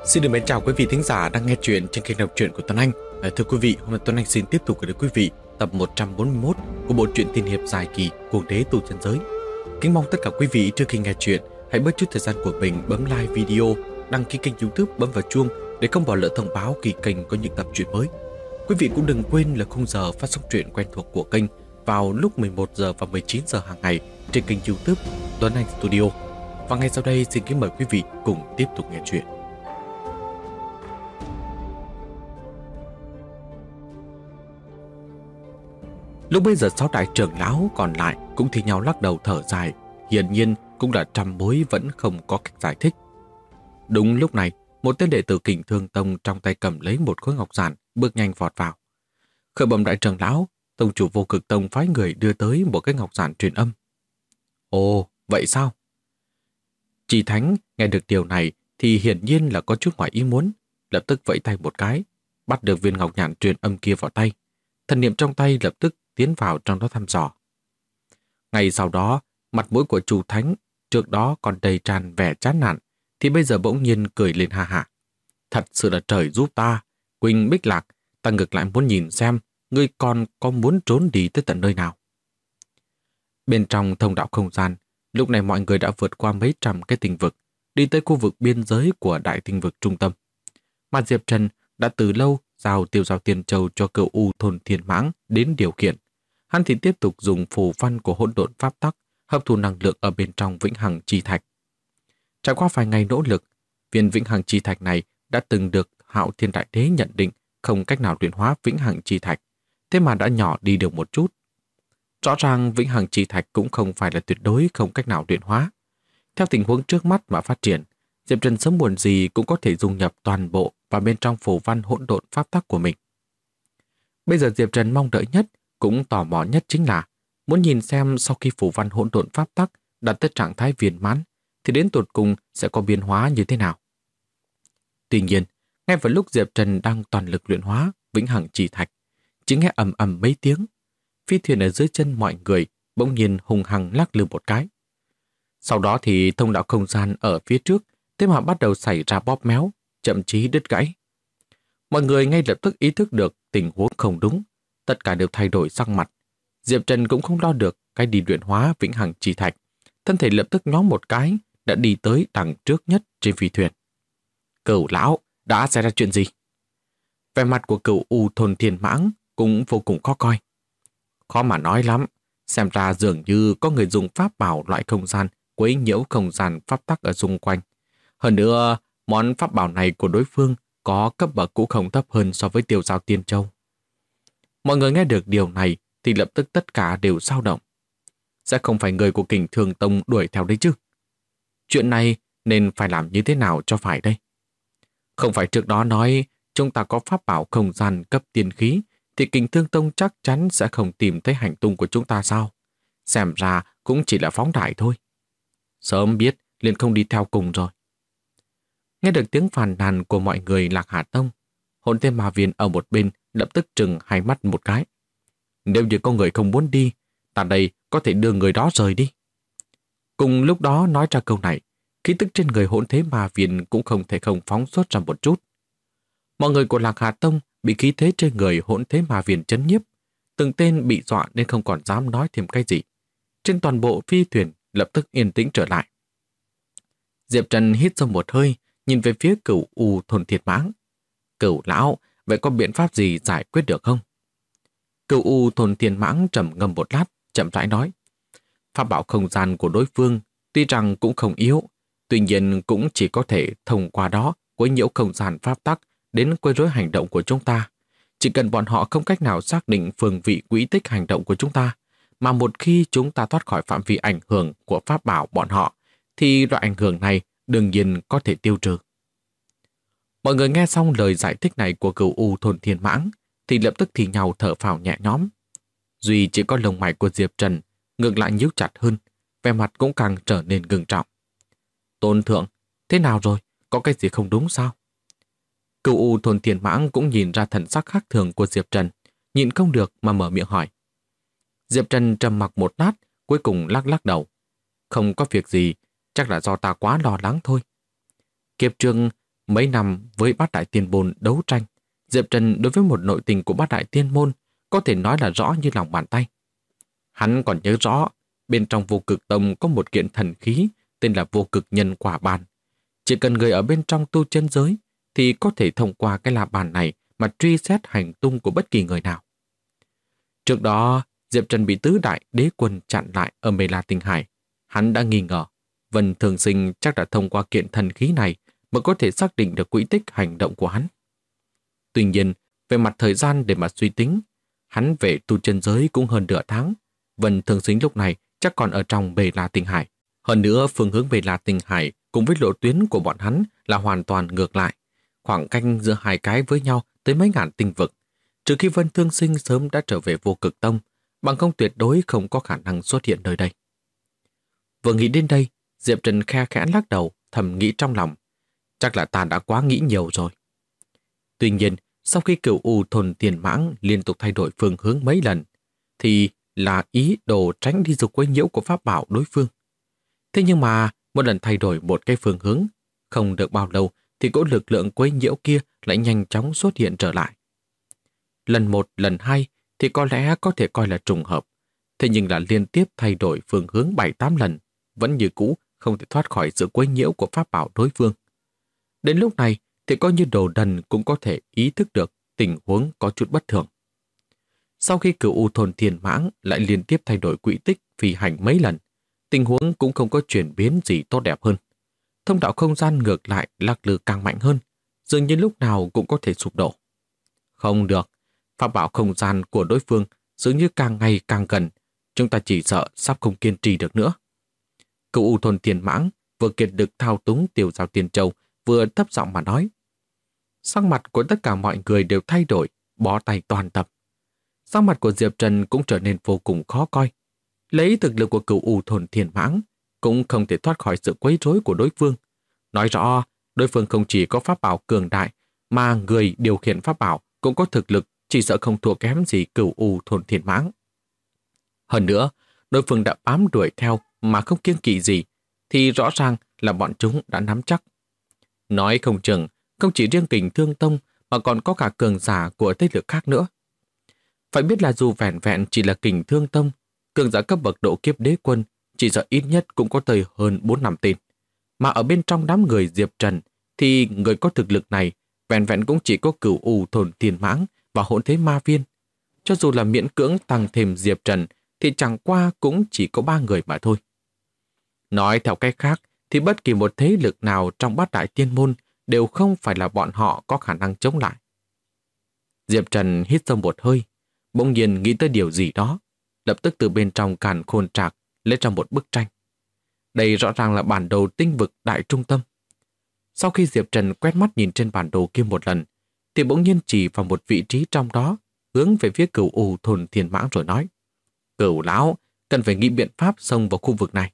Xin được mến chào quý vị thính giả đang nghe chuyện trên kênh đọc truyện của Tuấn Anh. Thưa quý vị, hôm nay Tuấn Anh xin tiếp tục gửi đến quý vị tập 141 của bộ truyện tiên hiệp dài kỳ Cuồng đế tu chân giới. Kính mong tất cả quý vị trước khi nghe chuyện hãy bớt chút thời gian của mình bấm like video, đăng ký kênh YouTube, bấm vào chuông để không bỏ lỡ thông báo khi kênh có những tập truyện mới. Quý vị cũng đừng quên là khung giờ phát sóng truyện quen thuộc của kênh vào lúc 11 giờ và 19 giờ hàng ngày trên kênh YouTube Tuấn Anh Studio. Và ngay sau đây xin kính mời quý vị cùng tiếp tục nghe chuyện. Lúc bây giờ 6 đại trưởng lão còn lại cũng thi nhau lắc đầu thở dài, hiển nhiên cũng là trăm mối vẫn không có cách giải thích. Đúng lúc này, một tên đệ tử Kình Thương Tông trong tay cầm lấy một khối ngọc giản, bước nhanh vọt vào. Khởi bẩm đại trưởng lão, tông chủ Vô Cực Tông phái người đưa tới một cái ngọc giản truyền âm. Ồ, vậy sao? Chỉ Thánh nghe được điều này thì hiển nhiên là có chút ngoài ý muốn, lập tức vẫy tay một cái, bắt được viên ngọc nhạn truyền âm kia vào tay. Thần niệm trong tay lập tức tiến vào trong đó thăm dò. Ngay sau đó, mặt mũi của chủ Thánh trước đó còn đầy tràn vẻ chán nản, thì bây giờ bỗng nhiên cười lên ha hả. Thật sự là trời giúp ta, Quỳnh Bích Lạc, ta ngược lại muốn nhìn xem ngươi còn có muốn trốn đi tới tận nơi nào. Bên trong thông đạo không gian, lúc này mọi người đã vượt qua mấy trăm cái tinh vực, đi tới khu vực biên giới của đại tinh vực trung tâm. Mà Diệp Trần đã từ lâu giao Tiêu Giao Tiên Châu cho Cửu U thôn Thiên Mãng đến điều khiển. Hắn thì tiếp tục dùng phù văn của hỗn độn pháp tắc hấp thu năng lượng ở bên trong Vĩnh Hằng Chi Thạch. Trải qua vài ngày nỗ lực, viên Vĩnh Hằng Chi Thạch này đã từng được Hạo Thiên Đại Đế nhận định không cách nào luyện hóa Vĩnh Hằng Chi Thạch, thế mà đã nhỏ đi được một chút. Rõ ràng Vĩnh Hằng Chi Thạch cũng không phải là tuyệt đối không cách nào luyện hóa. Theo tình huống trước mắt mà phát triển, Diệp Trần sớm muộn gì cũng có thể dung nhập toàn bộ vào bên trong phù văn hỗn độn pháp tắc của mình. Bây giờ Diệp Trần mong đợi nhất, cũng tò mò nhất chính là muốn nhìn xem sau khi phù văn hỗn độn pháp tắc đạt tới trạng thái viên mãn thì đến tột cùng sẽ có biến hóa như thế nào. Tuy nhiên, ngay vào lúc Diệp Trần đang toàn lực luyện hóa Vĩnh Hằng Chi Thạch, chỉ nghe ầm ầm mấy tiếng, phi thuyền ở dưới chân mọi người bỗng nhiên hùng hăng lắc lư một cái. Sau đó thì thông đạo không gian ở phía trước thế mà bắt đầu xảy ra bóp méo, thậm chí đứt gãy. Mọi người ngay lập tức ý thức được tình huống không đúng, tất cả đều thay đổi sắc mặt. Diệp Trần cũng không lo được cái đi luyện hóa Vĩnh Hằng Chi Thạch, thân thể lập tức nhón một cái, đã đi tới đằng trước nhất trên phi thuyền. Cửu lão, đã xảy ra chuyện gì? Vẻ mặt của Cửu U thôn Thiên Mãng cũng vô cùng khó coi. Khó mà nói lắm, xem ra dường như có người dùng pháp bảo loại không gian quấy nhiễu không gian pháp tắc ở xung quanh. Hơn nữa, món pháp bảo này của đối phương có cấp bậc cũng không thấp hơn so với Tiêu Giao Tiên Châu. Mọi người nghe được điều này thì lập tức tất cả đều dao động. Sẽ không phải người của Kình Thương Tông đuổi theo đấy chứ? Chuyện này nên phải làm như thế nào cho phải đây? Không phải trước đó nói chúng ta có pháp bảo không gian cấp tiên khí thì Kình Thương Tông chắc chắn sẽ không tìm thấy hành tung của chúng ta sao? Xem ra cũng chỉ là phóng đại thôi. Sớm biết liền không đi theo cùng rồi. Nghe được tiếng phàn nàn của mọi người Lạc Hà Tông, Hồn Thiên Ma Viên ở một bên lập tức trừng hai mắt một cái. Nếu như có người không muốn đi, ta đây có thể đưa người đó rời đi. Cùng lúc đó nói ra câu này, khí tức trên người Hỗn Thế Ma Viên cũng không thể không phóng xuất ra một chút. Mọi người của Lạc Hà Tông bị khí thế trên người Hỗn Thế Ma Viên chấn nhiếp, từng tên bị dọa nên không còn dám nói thêm cái gì. Trên toàn bộ phi thuyền lập tức yên tĩnh trở lại. Diệp Trần hít sâu một hơi, nhìn về phía Cửu U thôn Thiên Mãng. Cửu lão, vậy có biện pháp gì giải quyết được không? Cửu U thôn Thiên Mãng trầm ngâm một lát, chậm rãi nói. Pháp bảo không gian của đối phương tuy rằng cũng không yếu, tuy nhiên cũng chỉ có thể thông qua đó quấy nhiễu không gian pháp tắc đến quấy rối hành động của chúng ta. Chỉ cần bọn họ không cách nào xác định phương vị quỹ tích hành động của chúng ta, mà một khi chúng ta thoát khỏi phạm vi ảnh hưởng của pháp bảo bọn họ, thì loại ảnh hưởng này đương nhiên có thể tiêu trừ. Mọi người nghe xong lời giải thích này của Cửu U thôn Thiên Mãng thì lập tức thì nhau thở phào nhẹ nhõm. Duy chỉ có lông mày của Diệp Trần ngược lại nhíu chặt hơn, vẻ mặt cũng càng trở nên ngưng trọng. Tôn thượng, thế nào rồi? Có cái gì không đúng sao? Cửu U thôn Thiên Mãng cũng nhìn ra thần sắc khác thường của Diệp Trần, nhịn không được mà mở miệng hỏi. Diệp Trần trầm mặc một lát, cuối cùng lắc lắc đầu. Không có việc gì, chắc là do ta quá lo lắng thôi. Kiếp trước Mấy năm với Bát Đại Tiên Môn đấu tranh, Diệp Trần đối với một nội tình của Bát Đại Tiên Môn có thể nói là rõ như lòng bàn tay. Hắn còn nhớ rõ, bên trong Vô Cực Tông có một kiện thần khí tên là Vô Cực Nhân Quả Bàn. Chỉ cần người ở bên trong tu chân giới thì có thể thông qua cái la bàn này mà truy xét hành tung của bất kỳ người nào. Trước đó, Diệp Trần bị tứ đại đế quân chặn lại ở Mê La Tinh Hải. Hắn đã nghi ngờ Vân Thường Sinh chắc đã thông qua kiện thần khí này mới có thể xác định được quỹ tích hành động của hắn. Tuy nhiên, về mặt thời gian để mà suy tính, hắn về tu chân giới cũng hơn nửa tháng. Vân Thường Sinh lúc này chắc còn ở trong Mê La Tinh Hải. Hơn nữa, phương hướng Mê La Tinh Hải cùng với lộ tuyến của bọn hắn là hoàn toàn ngược lại. Khoảng cách giữa hai cái với nhau tới mấy ngàn tinh vực. Trừ khi Vân Thương Sinh sớm đã trở về Vô Cực Tông, bằng không tuyệt đối không có khả năng xuất hiện nơi đây. Vừa nghĩ đến đây, Diệp Trần khe khẽ lắc đầu, thầm nghĩ trong lòng. Chắc là ta đã quá nghĩ nhiều rồi. Tuy nhiên, sau khi Cửu U Thôn Tiền Mãng liên tục thay đổi phương hướng mấy lần, thì là ý đồ tránh đi dục quấy nhiễu của pháp bảo đối phương. Thế nhưng mà, một lần thay đổi một cái phương hướng, không được bao lâu thì cỗ lực lượng quấy nhiễu kia lại nhanh chóng xuất hiện trở lại. Lần một, lần hai thì có lẽ có thể coi là trùng hợp. Thế nhưng là liên tiếp thay đổi phương hướng 7-8 lần, vẫn như cũ không thể thoát khỏi sự quấy nhiễu của pháp bảo đối phương. Đến lúc này thì coi như đồ đần cũng có thể ý thức được tình huống có chút bất thường. Sau khi Cửu U Thôn Thiên Mãng lại liên tiếp thay đổi quỹ tích phi hành mấy lần, tình huống cũng không có chuyển biến gì tốt đẹp hơn. Thông đạo không gian ngược lại lắc lư càng mạnh hơn, dường như lúc nào cũng có thể sụp đổ. Không được, pháp bảo không gian của đối phương dường như càng ngày càng gần, chúng ta chỉ sợ sắp không kiên trì được nữa. Cửu U Thôn Thiên Mãng vừa kiệt lực thao túng Tiểu Giao Tiên Châu, vừa thấp giọng mà nói. Sắc mặt của tất cả mọi người đều thay đổi, bó tay toàn tập. Sắc mặt của Diệp Trần cũng trở nên vô cùng khó coi. Lấy thực lực của Cửu U Thôn Thiên Mãng cũng không thể thoát khỏi sự quấy rối của đối phương. Nói rõ, đối phương không chỉ có pháp bảo cường đại, mà người điều khiển pháp bảo cũng có thực lực chỉ sợ không thua kém gì Cửu U Thôn Thiên Mãng. Hơn nữa, đối phương đã bám đuổi theo mà không kiêng kỵ gì, thì rõ ràng là bọn chúng đã nắm chắc. Nói không chừng, không chỉ riêng Kình Thương Tông mà còn có cả cường giả của thế lực khác nữa. Phải biết là dù vẹn vẹn chỉ là Kình Thương Tông, cường giả cấp bậc độ kiếp đế quân chỉ sợ ít nhất cũng có tới hơn 4-5 tên. Mà ở bên trong đám người Diệp Trần thì người có thực lực này vẹn vẹn cũng chỉ có Cửu U Thôn Thiên Mãng và Hỗn Thế Ma Viên. Cho dù là miễn cưỡng tăng thêm Diệp Trần thì chẳng qua cũng chỉ có 3 người mà thôi. Nói theo cách khác thì bất kỳ một thế lực nào trong Bát Đại Tiên Môn đều không phải là bọn họ có khả năng chống lại. Diệp Trần hít sâu một hơi, bỗng nhiên nghĩ tới điều gì đó, lập tức từ bên trong càn khôn trạc lấy ra một bức tranh. Đây rõ ràng là bản đồ tinh vực đại trung tâm. Sau khi Diệp Trần quét mắt nhìn trên bản đồ kia một lần, thì bỗng nhiên chỉ vào một vị trí trong đó, hướng về phía Cửu U Thôn Thiên Mãng rồi nói: Cửu lão, cần phải nghĩ biện pháp xông vào khu vực này.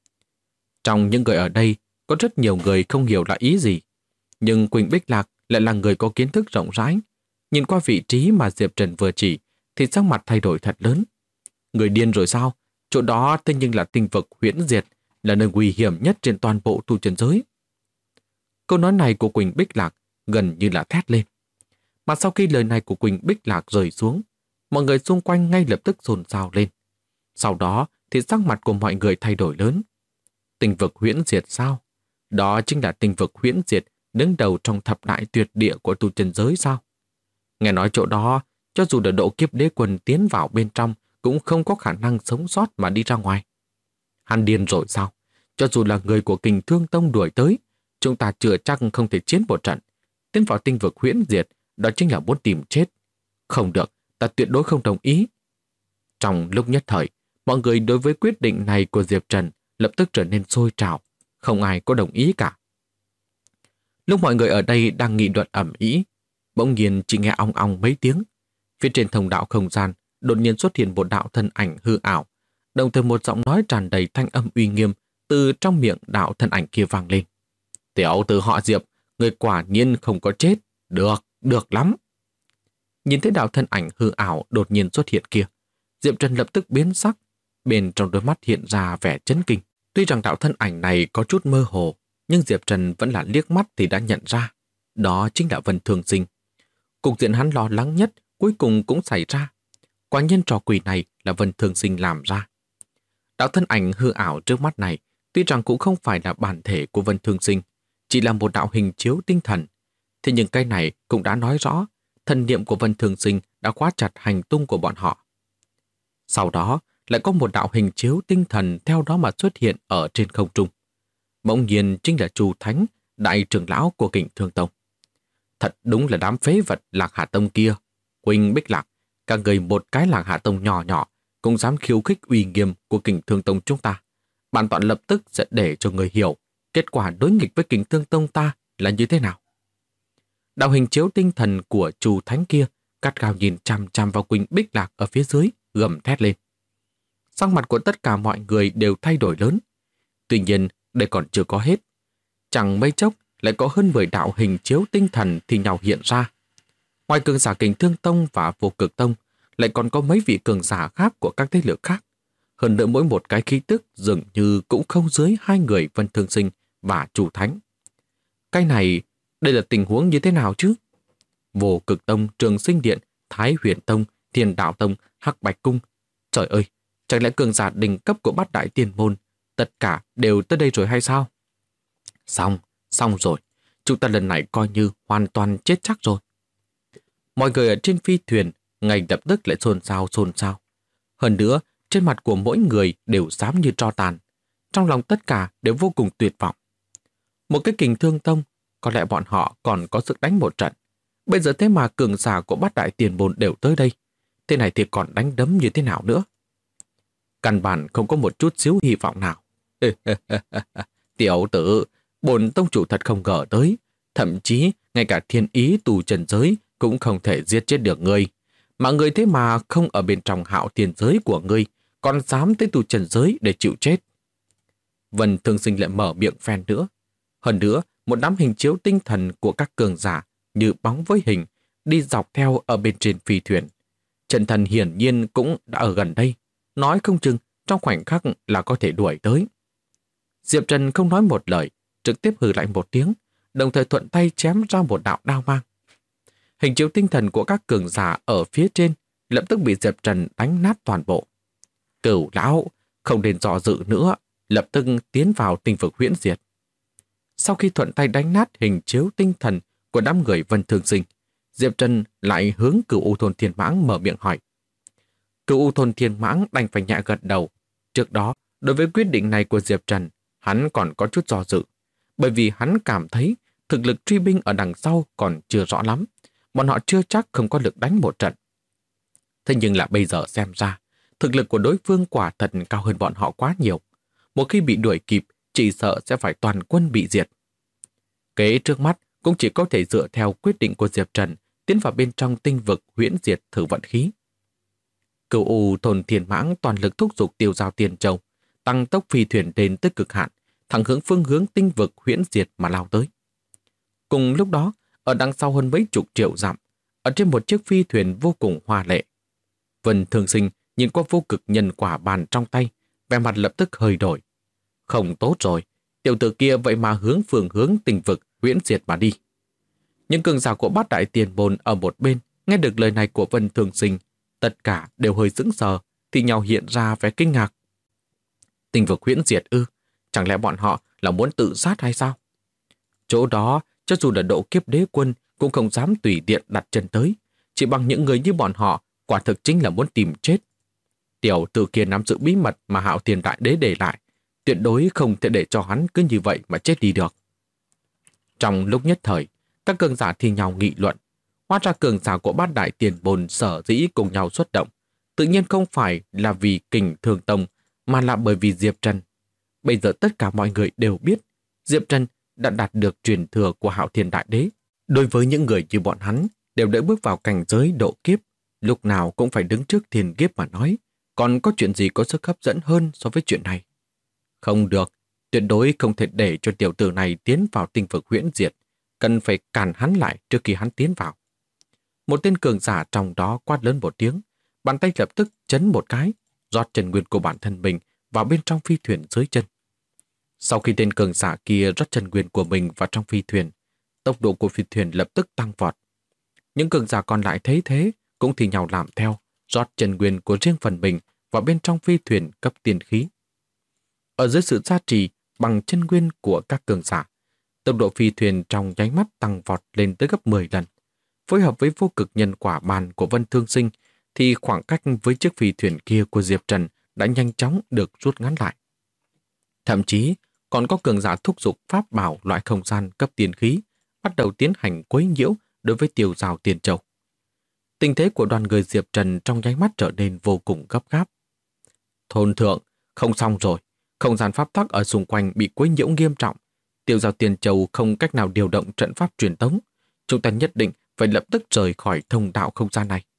Trong những người ở đây, có rất nhiều người không hiểu là ý gì. Nhưng Quỳnh Bích Lạc lại là người có kiến thức rộng rãi. Nhìn qua vị trí mà Diệp Trần vừa chỉ, thì sắc mặt thay đổi thật lớn. Người điên rồi sao? Chỗ đó thế nhưng là tinh vực huyễn diệt, là nơi nguy hiểm nhất trên toàn bộ tu chân giới. Câu nói này của Quỳnh Bích Lạc gần như là thét lên. Mà sau khi lời này của Quỳnh Bích Lạc rơi xuống, mọi người xung quanh ngay lập tức xôn xao lên. Sau đó thì sắc mặt của mọi người thay đổi lớn. Tinh vực huyễn diệt sao? Đó chính là tinh vực huyễn diệt đứng đầu trong thập đại tuyệt địa của tu chân giới sao? Nghe nói chỗ đó, cho dù là độ kiếp đế quân tiến vào bên trong cũng không có khả năng sống sót mà đi ra ngoài. Hắn điên rồi sao? Cho dù là người của Kình Thương Tông đuổi tới, chúng ta chưa chắc không thể chiến một trận. Tiến vào tinh vực huyễn diệt, đó chính là muốn tìm chết. Không được, ta tuyệt đối không đồng ý. Trong lúc nhất thời, mọi người đối với quyết định này của Diệp Trần lập tức trở nên sôi trào, không ai có đồng ý cả. Lúc mọi người ở đây đang nghị luận ầm ĩ, bỗng nhiên chỉ nghe ong ong mấy tiếng. Phía trên thông đạo không gian đột nhiên xuất hiện một đạo thân ảnh hư ảo, đồng thời một giọng nói tràn đầy thanh âm uy nghiêm từ trong miệng đạo thân ảnh kia vang lên. Tiểu tử họ Diệp, người quả nhiên không có chết. Được, được lắm. Nhìn thấy đạo thân ảnh hư ảo đột nhiên xuất hiện kia, Diệp Trần lập tức biến sắc, bên trong đôi mắt hiện ra vẻ chấn kinh. Tuy rằng đạo thân ảnh này có chút mơ hồ, nhưng Diệp Trần vẫn là liếc mắt thì đã nhận ra. đó chính là Vân Thường Sinh. Cục diện hắn lo lắng nhất cuối cùng cũng xảy ra. Quả nhiên trò quỷ này là Vân Thường Sinh làm ra. Đạo thân ảnh hư ảo trước mắt này tuy rằng cũng không phải là bản thể của Vân Thường Sinh, chỉ là một đạo hình chiếu tinh thần. Thế nhưng cái này cũng đã nói rõ thần niệm của Vân Thường Sinh đã khóa chặt hành tung của bọn họ. Sau đó lại có một đạo hình chiếu tinh thần theo đó mà xuất hiện ở trên không trung. Bỗng nhiên chính là Chu Thánh, đại trưởng lão của Kình Thương Tông. Thật đúng là đám phế vật Lạc Hà Tông kia. Huynh Bích Lạc, các người một cái Lạc Hà Tông nhỏ nhỏ cũng dám khiêu khích uy nghiêm của Kình Thương Tông chúng ta. Bản tọa lập tức sẽ để cho người hiểu kết quả đối nghịch với Kình Thương Tông ta là như thế nào. Đạo hình chiếu tinh thần của Chu Thánh kia gắt gao nhìn chằm chằm vào Quỳnh Bích Lạc ở phía dưới, gầm thét lên. Sắc mặt của tất cả mọi người đều thay đổi lớn. Tuy nhiên, đây còn chưa có hết. Chẳng mấy chốc lại có hơn 10 đạo hình chiếu tinh thần thì nhau hiện ra. Ngoài cường giả Kình Thương Tông và Vô Cực Tông, lại còn có mấy vị cường giả khác của các thế lực khác. Hơn nữa mỗi một cái khí tức dường như cũng không dưới 2 người Vân Thương Sinh và Chu Thánh. Cái này, đây là tình huống như thế nào chứ? Vô Cực Tông, Trường Sinh Điện, Thái Huyền Tông, Thiên Đạo Tông, Hắc Bạch Cung. Trời ơi, chẳng lẽ cường giả đỉnh cấp của Bát Đại Tiên Môn tất cả đều tới đây rồi hay sao? Xong rồi. Chúng ta lần này coi như hoàn toàn chết chắc rồi. Mọi người ở trên phi thuyền ngay lập tức lại xôn xao. Hơn nữa, trên mặt của mỗi người đều xám như tro tàn. Trong lòng tất cả đều vô cùng tuyệt vọng. Một cái Kình Thương Tông, có lẽ bọn họ còn có sức đánh một trận. Bây giờ thế mà cường giả của Bát Đại Tiền Môn đều tới đây. Thế này thì còn đánh đấm như thế nào nữa? Căn bản không có một chút xíu hy vọng nào. Tiểu tử, bổn tông chủ thật không ngờ tới. Thậm chí, ngay cả thiên ý tù trần giới cũng không thể giết chết được ngươi. Mà ngươi thế mà không ở bên trong hạo tiền giới của ngươi, còn dám tới tù trần giới để chịu chết. Vân Thương Sinh lại mở miệng phen nữa. Hơn nữa, một đám hình chiếu tinh thần của các cường giả như bóng với hình đi dọc theo ở bên trên phi thuyền. Trần Thần hiển nhiên cũng đã ở gần đây, nói không chừng trong khoảnh khắc là có thể đuổi tới. Diệp Trần không nói một lời, trực tiếp hừ lạnh một tiếng, đồng thời thuận tay chém ra một đạo đao mang. Hình chiếu tinh thần của các cường giả ở phía trên lập tức bị Diệp Trần đánh nát toàn bộ. Cửu lão, không nên dò dự nữa, lập tức tiến vào tinh vực huyễn diệt. Sau khi thuận tay đánh nát hình chiếu tinh thần của đám người Vân Thương Sinh, Diệp Trần lại hướng Cửu U Thôn Thiên Mãng mở miệng hỏi. Cửu U Thôn Thiên Mãng đành phải nhẹ gật đầu. Trước đó, đối với quyết định này của Diệp Trần, hắn còn có chút do dự, bởi vì hắn cảm thấy thực lực truy binh ở đằng sau còn chưa rõ lắm, bọn họ chưa chắc không có lực đánh một trận. Thế nhưng là bây giờ xem ra, thực lực của đối phương quả thật cao hơn bọn họ quá nhiều. Một khi bị đuổi kịp, chỉ sợ sẽ phải toàn quân bị diệt. Kế trước mắt cũng chỉ có thể dựa theo quyết định của Diệp Trần tiến vào bên trong tinh vực huyễn diệt thử vận khí. Cửu U Thôn Thiên Mãng toàn lực thúc giục Tiêu Giao Tiên Châu, tăng tốc phi thuyền đến tới cực hạn, thẳng hướng phương hướng tinh vực huyễn diệt mà lao tới. Cùng lúc đó, ở đằng sau hơn mấy chục triệu dặm, ở trên một chiếc phi thuyền vô cùng hoa lệ, Vân Thương Sinh nhìn qua vô cực nhân quả bàn trong tay, vẻ mặt lập tức hơi đổi. Không tốt rồi, tiểu tử kia vậy mà hướng phương hướng tinh vực huyễn diệt mà đi. Những cường giả của Bát Đại Tiền Môn ở một bên nghe được lời này của Vân Thương Sinh, tất cả đều hơi sững sờ, thì nhau hiện ra vẻ kinh ngạc. Tinh vực huyễn diệt ư? Chẳng lẽ bọn họ là muốn tự sát hay sao? Chỗ đó, cho dù là độ kiếp đế quân cũng không dám tùy tiện đặt chân tới, chỉ bằng những người như bọn họ, quả thực chính là muốn tìm chết. Tiểu tử kia nắm giữ bí mật mà Hạo Thiên Đại Đế để lại, tuyệt đối không thể để cho hắn cứ như vậy mà chết đi được. Trong lúc nhất thời, các cường giả thi nhau nghị luận. Hóa ra cường giả của Bát Đại Tiền Môn sở dĩ cùng nhau xuất động, tự nhiên không phải là vì Kình Thương Tông, mà là bởi vì Diệp Trần. Bây giờ tất cả mọi người đều biết, Diệp Trần đã đạt được truyền thừa của Hạo Thiên Đại Đế. Đối với những người như bọn hắn, đều đã bước vào cảnh giới độ kiếp, lúc nào cũng phải đứng trước thiên kiếp mà nói, còn có chuyện gì có sức hấp dẫn hơn so với chuyện này? Không được, tuyệt đối không thể để cho tiểu tử này tiến vào tinh vực huyễn diệt, cần phải cản hắn lại trước khi hắn tiến vào. Một tên cường giả trong đó quát lớn một tiếng, bàn tay lập tức chấn một cái, rót chân nguyên của bản thân mình vào bên trong phi thuyền dưới chân. Sau khi tên cường giả kia rót chân nguyên của mình vào trong phi thuyền, Tốc độ của phi thuyền lập tức tăng vọt. Những cường giả còn lại thấy thế cũng thì nhau làm theo, rót chân nguyên của riêng phần mình vào bên trong phi thuyền cấp tiên khí. Ở dưới sự gia trì bằng chân nguyên của các cường giả, tốc độ phi thuyền trong nháy mắt tăng vọt lên tới gấp 10 lần. Phối hợp với vô cực nhân quả bàn của Vân Thương Sinh thì khoảng cách với chiếc phi thuyền kia của Diệp Trần đã nhanh chóng được rút ngắn lại. Thậm chí còn có cường giả thúc giục pháp bảo loại không gian cấp tiên khí, bắt đầu tiến hành quấy nhiễu đối với Tiêu Giao Tiên Châu. Tình thế của đoàn người Diệp Trần trong nháy mắt trở nên vô cùng gấp gáp. Thôn thượng, không xong rồi. Không gian pháp tắc ở xung quanh bị quấy nhiễu nghiêm trọng. Tiêu Giao Tiên Châu không cách nào điều động trận pháp truyền tống. Chúng ta nhất định phải lập tức rời khỏi thông đạo không gian này.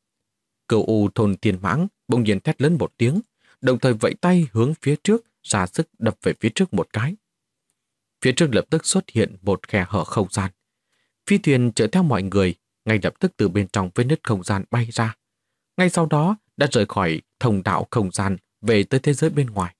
Cửu U thôn Thiên Mãng bỗng nhiên thét lớn một tiếng, đồng thời vẫy tay hướng phía trước, ra sức đập về phía trước một cái. Phía trước lập tức xuất hiện một khe hở không gian. Phi thuyền chở theo mọi người, ngay lập tức từ bên trong vết nứt không gian bay ra. Ngay sau đó đã rời khỏi thông đạo không gian về tới thế giới bên ngoài.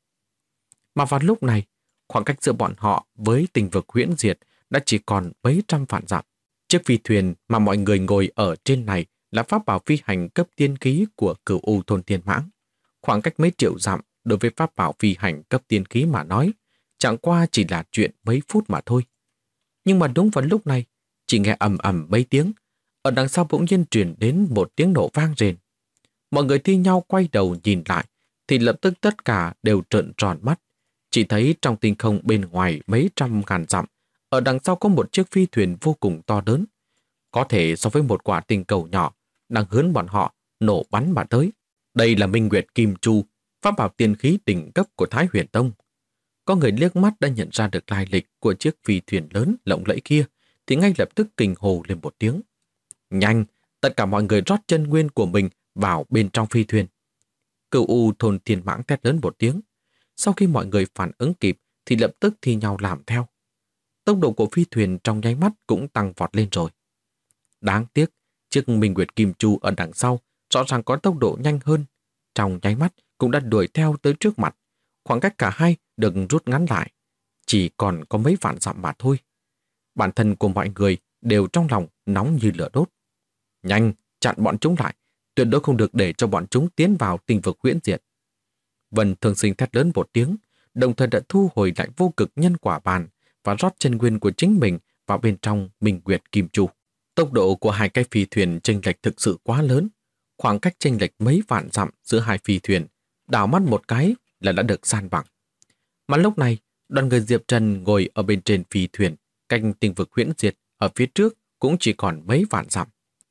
Mà vào lúc này, khoảng cách giữa bọn họ với Tinh vực huyễn diệt đã chỉ còn mấy trăm vạn dặm. Chiếc phi thuyền mà mọi người ngồi ở trên này là pháp bảo phi hành cấp tiên khí của Cửu U thôn Thiên Mãng. Khoảng cách mấy triệu dặm đối với pháp bảo phi hành cấp tiên khí mà nói, chẳng qua chỉ là chuyện mấy phút mà thôi. Nhưng mà đúng vào lúc này, chỉ nghe ầm ầm mấy tiếng, ở đằng sau bỗng nhiên truyền đến một tiếng nổ vang rền. Mọi người thi nhau quay đầu nhìn lại, thì lập tức tất cả đều trợn tròn mắt. Chỉ thấy trong tinh không bên ngoài mấy trăm ngàn dặm, ở đằng sau có một chiếc phi thuyền vô cùng to lớn. Có thể so với một quả tinh cầu nhỏ, đang hướng bọn họ nổ bắn mà tới. Đây là Minh Nguyệt Kim Chu, pháp bảo tiên khí đỉnh cấp của Thái Huyền Tông. Có người liếc mắt đã nhận ra được lai lịch của chiếc phi thuyền lớn lộng lẫy kia, thì ngay lập tức kinh hồ lên một tiếng. Nhanh, tất cả mọi người rót chân nguyên của mình vào bên trong phi thuyền. Cửu U thôn Thiên Mãng thét lớn một tiếng. Sau khi mọi người phản ứng kịp thì lập tức thi nhau làm theo. Tốc độ của phi thuyền trong nháy mắt cũng tăng vọt lên rồi. Đáng tiếc, chiếc Minh Nguyệt Kim Chu ở đằng sau rõ ràng có tốc độ nhanh hơn. Trong nháy mắt cũng đã đuổi theo tới trước mặt. Khoảng cách cả hai được rút ngắn lại. Chỉ còn có mấy vạn dặm mà thôi. Bản thân của mọi người đều trong lòng nóng như lửa đốt. Nhanh, chặn bọn chúng lại. Tuyệt đối không được để cho bọn chúng tiến vào tinh vực huyễn diệt. Vân Thương Sinh thét lớn một tiếng, đồng thời đã thu hồi lại vô cực nhân quả bàn và rót chân nguyên của chính mình vào bên trong Minh Nguyệt Kim Chu. Tốc độ của hai cái phi thuyền chênh lệch thực sự quá lớn. Khoảng cách chênh lệch mấy vạn dặm giữa hai phi thuyền, đảo mắt một cái là đã được san bằng. Mà lúc này, đoàn người Diệp Trần ngồi ở bên trên phi thuyền, cạnh tinh vực huyễn diệt ở phía trước cũng chỉ còn mấy vạn dặm.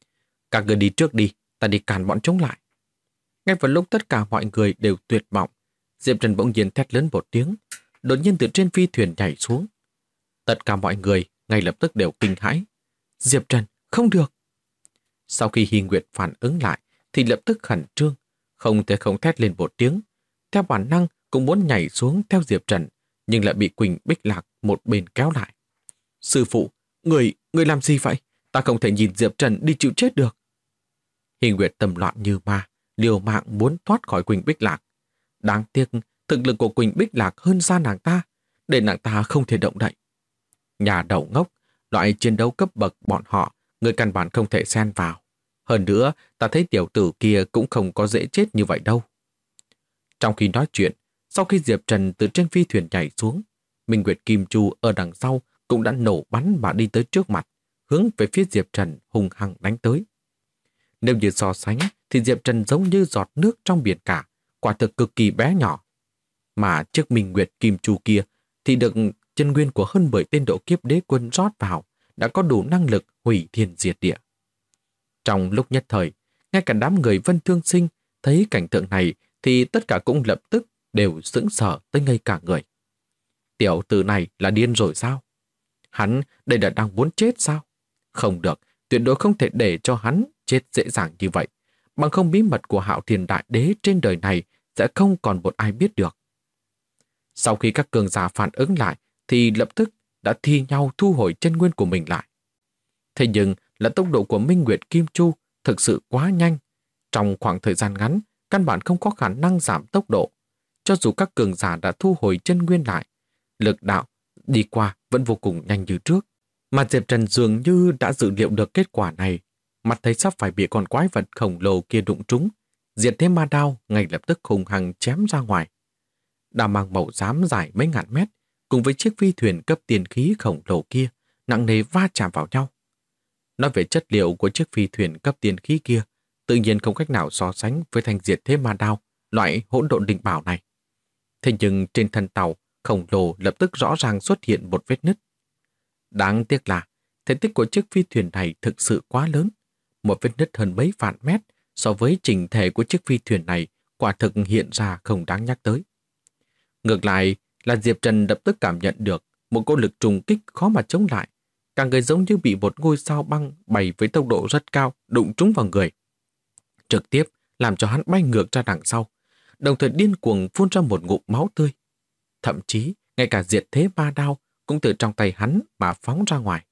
Các người đi trước đi, ta đi cản bọn chúng lại. Ngay vào lúc tất cả mọi người đều tuyệt vọng, Diệp Trần bỗng nhiên thét lớn một tiếng, đột nhiên từ trên phi thuyền nhảy xuống. Tất cả mọi người ngay lập tức đều kinh hãi. Diệp Trần, không được! Sau khi Hy Nguyệt phản ứng lại, thì lập tức khẩn trương, không thể không thét lên một tiếng. Theo bản năng cũng muốn nhảy xuống theo Diệp Trần, nhưng lại bị Quỳnh Bích Lạc một bên kéo lại. Sư phụ, người làm gì vậy? Ta không thể nhìn Diệp Trần đi chịu chết được. Hy Nguyệt tâm loạn như ma, liều mạng muốn thoát khỏi Quỳnh Bích Lạc. Đáng tiếc, thực lực của Quỳnh Bích Lạc hơn xa nàng ta, để nàng ta không thể động đậy. Nhà đầu ngốc, loại chiến đấu cấp bậc bọn họ, người căn bản không thể xen vào. Hơn nữa, ta thấy tiểu tử kia cũng không có dễ chết như vậy đâu. Trong khi nói chuyện, sau khi Diệp Trần từ trên phi thuyền nhảy xuống, Minh Nguyệt Kim Chu ở đằng sau cũng đã nổ bắn mà đi tới trước mặt, hướng về phía Diệp Trần hung hăng đánh tới. Nếu như so sánh, thì Diệp Trần giống như giọt nước trong biển cả, quả thực cực kỳ bé nhỏ. Mà chiếc Minh Nguyệt Kim Chu kia thì được chân nguyên của hơn 10 tên độ kiếp đế quân rót vào, đã có đủ năng lực hủy thiên diệt địa. Trong lúc nhất thời, ngay cả đám người Vân Thương Sinh thấy cảnh tượng này thì tất cả cũng lập tức đều sững sờ tới ngây cả người. Tiểu tử này là điên rồi sao? Hắn đây là đang muốn chết sao? Không được, tuyệt đối không thể để cho hắn chết dễ dàng như vậy. Bằng không bí mật của Hạo Thiên Đại Đế trên đời này sẽ không còn một ai biết được. Sau khi các cường giả phản ứng lại thì lập tức đã thi nhau thu hồi chân nguyên của mình lại. Thế nhưng là tốc độ của Minh Nguyệt Kim Chu thực sự quá nhanh. Trong khoảng thời gian ngắn, căn bản không có khả năng giảm tốc độ. Cho dù các cường giả đã thu hồi chân nguyên lại, lực đạo đi qua vẫn vô cùng nhanh như trước. Mà Diệp Trần dường như đã dự liệu được kết quả này, mặt thấy sắp phải bị con quái vật khổng lồ kia đụng trúng, diệt thế ma đao ngay lập tức hùng hăng chém ra ngoài. Đao mang màu xám dài mấy ngàn mét, cùng với chiếc phi thuyền cấp tiền khí khổng lồ kia, nặng nề va chạm vào nhau. Nói về chất liệu của chiếc phi thuyền cấp tiền khí kia, tự nhiên không cách nào so sánh với thanh diệt thế ma đao, loại hỗn độn đình bảo này. Thế nhưng trên thân tàu, khổng lồ lập tức rõ ràng xuất hiện một vết nứt. Đáng tiếc là, thể tích của chiếc phi thuyền này thực sự quá lớn. Một vết nứt hơn mấy vạn mét so với chỉnh thể của chiếc phi thuyền này quả thực hiện ra không đáng nhắc tới. Ngược lại là Diệp Trần lập tức cảm nhận được một cỗ lực trùng kích khó mà chống lại. Cả người giống như bị một ngôi sao băng bay với tốc độ rất cao đụng trúng vào người. Trực tiếp làm cho hắn bay ngược ra đằng sau, đồng thời điên cuồng phun ra một ngụm máu tươi. Thậm chí, ngay cả diệt thế ma đao cũng từ trong tay hắn mà phóng ra ngoài.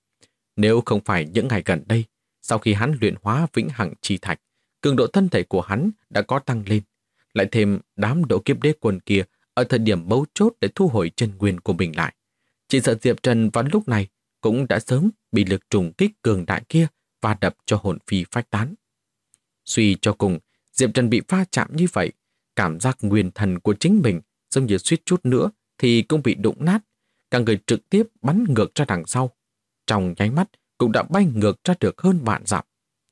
Nếu không phải những ngày gần đây, sau khi hắn luyện hóa vĩnh hằng chi thạch, cường độ thân thể của hắn đã có tăng lên. Lại thêm đám độ kiếp đế quân kia ở thời điểm mấu chốt để thu hồi chân nguyên của mình lại. Chỉ sợ Diệp Trần vào lúc này cũng đã sớm bị lực trùng kích cường đại kia và đập cho hồn phi phách tán. Suy cho cùng, Diệp Trần bị va chạm như vậy, cảm giác nguyên thần của chính mình giống như suýt chút nữa thì cũng bị đụng nát, cả người trực tiếp bắn ngược ra đằng sau. Trong nháy mắt cũng đã bay ngược ra được hơn vạn dặm.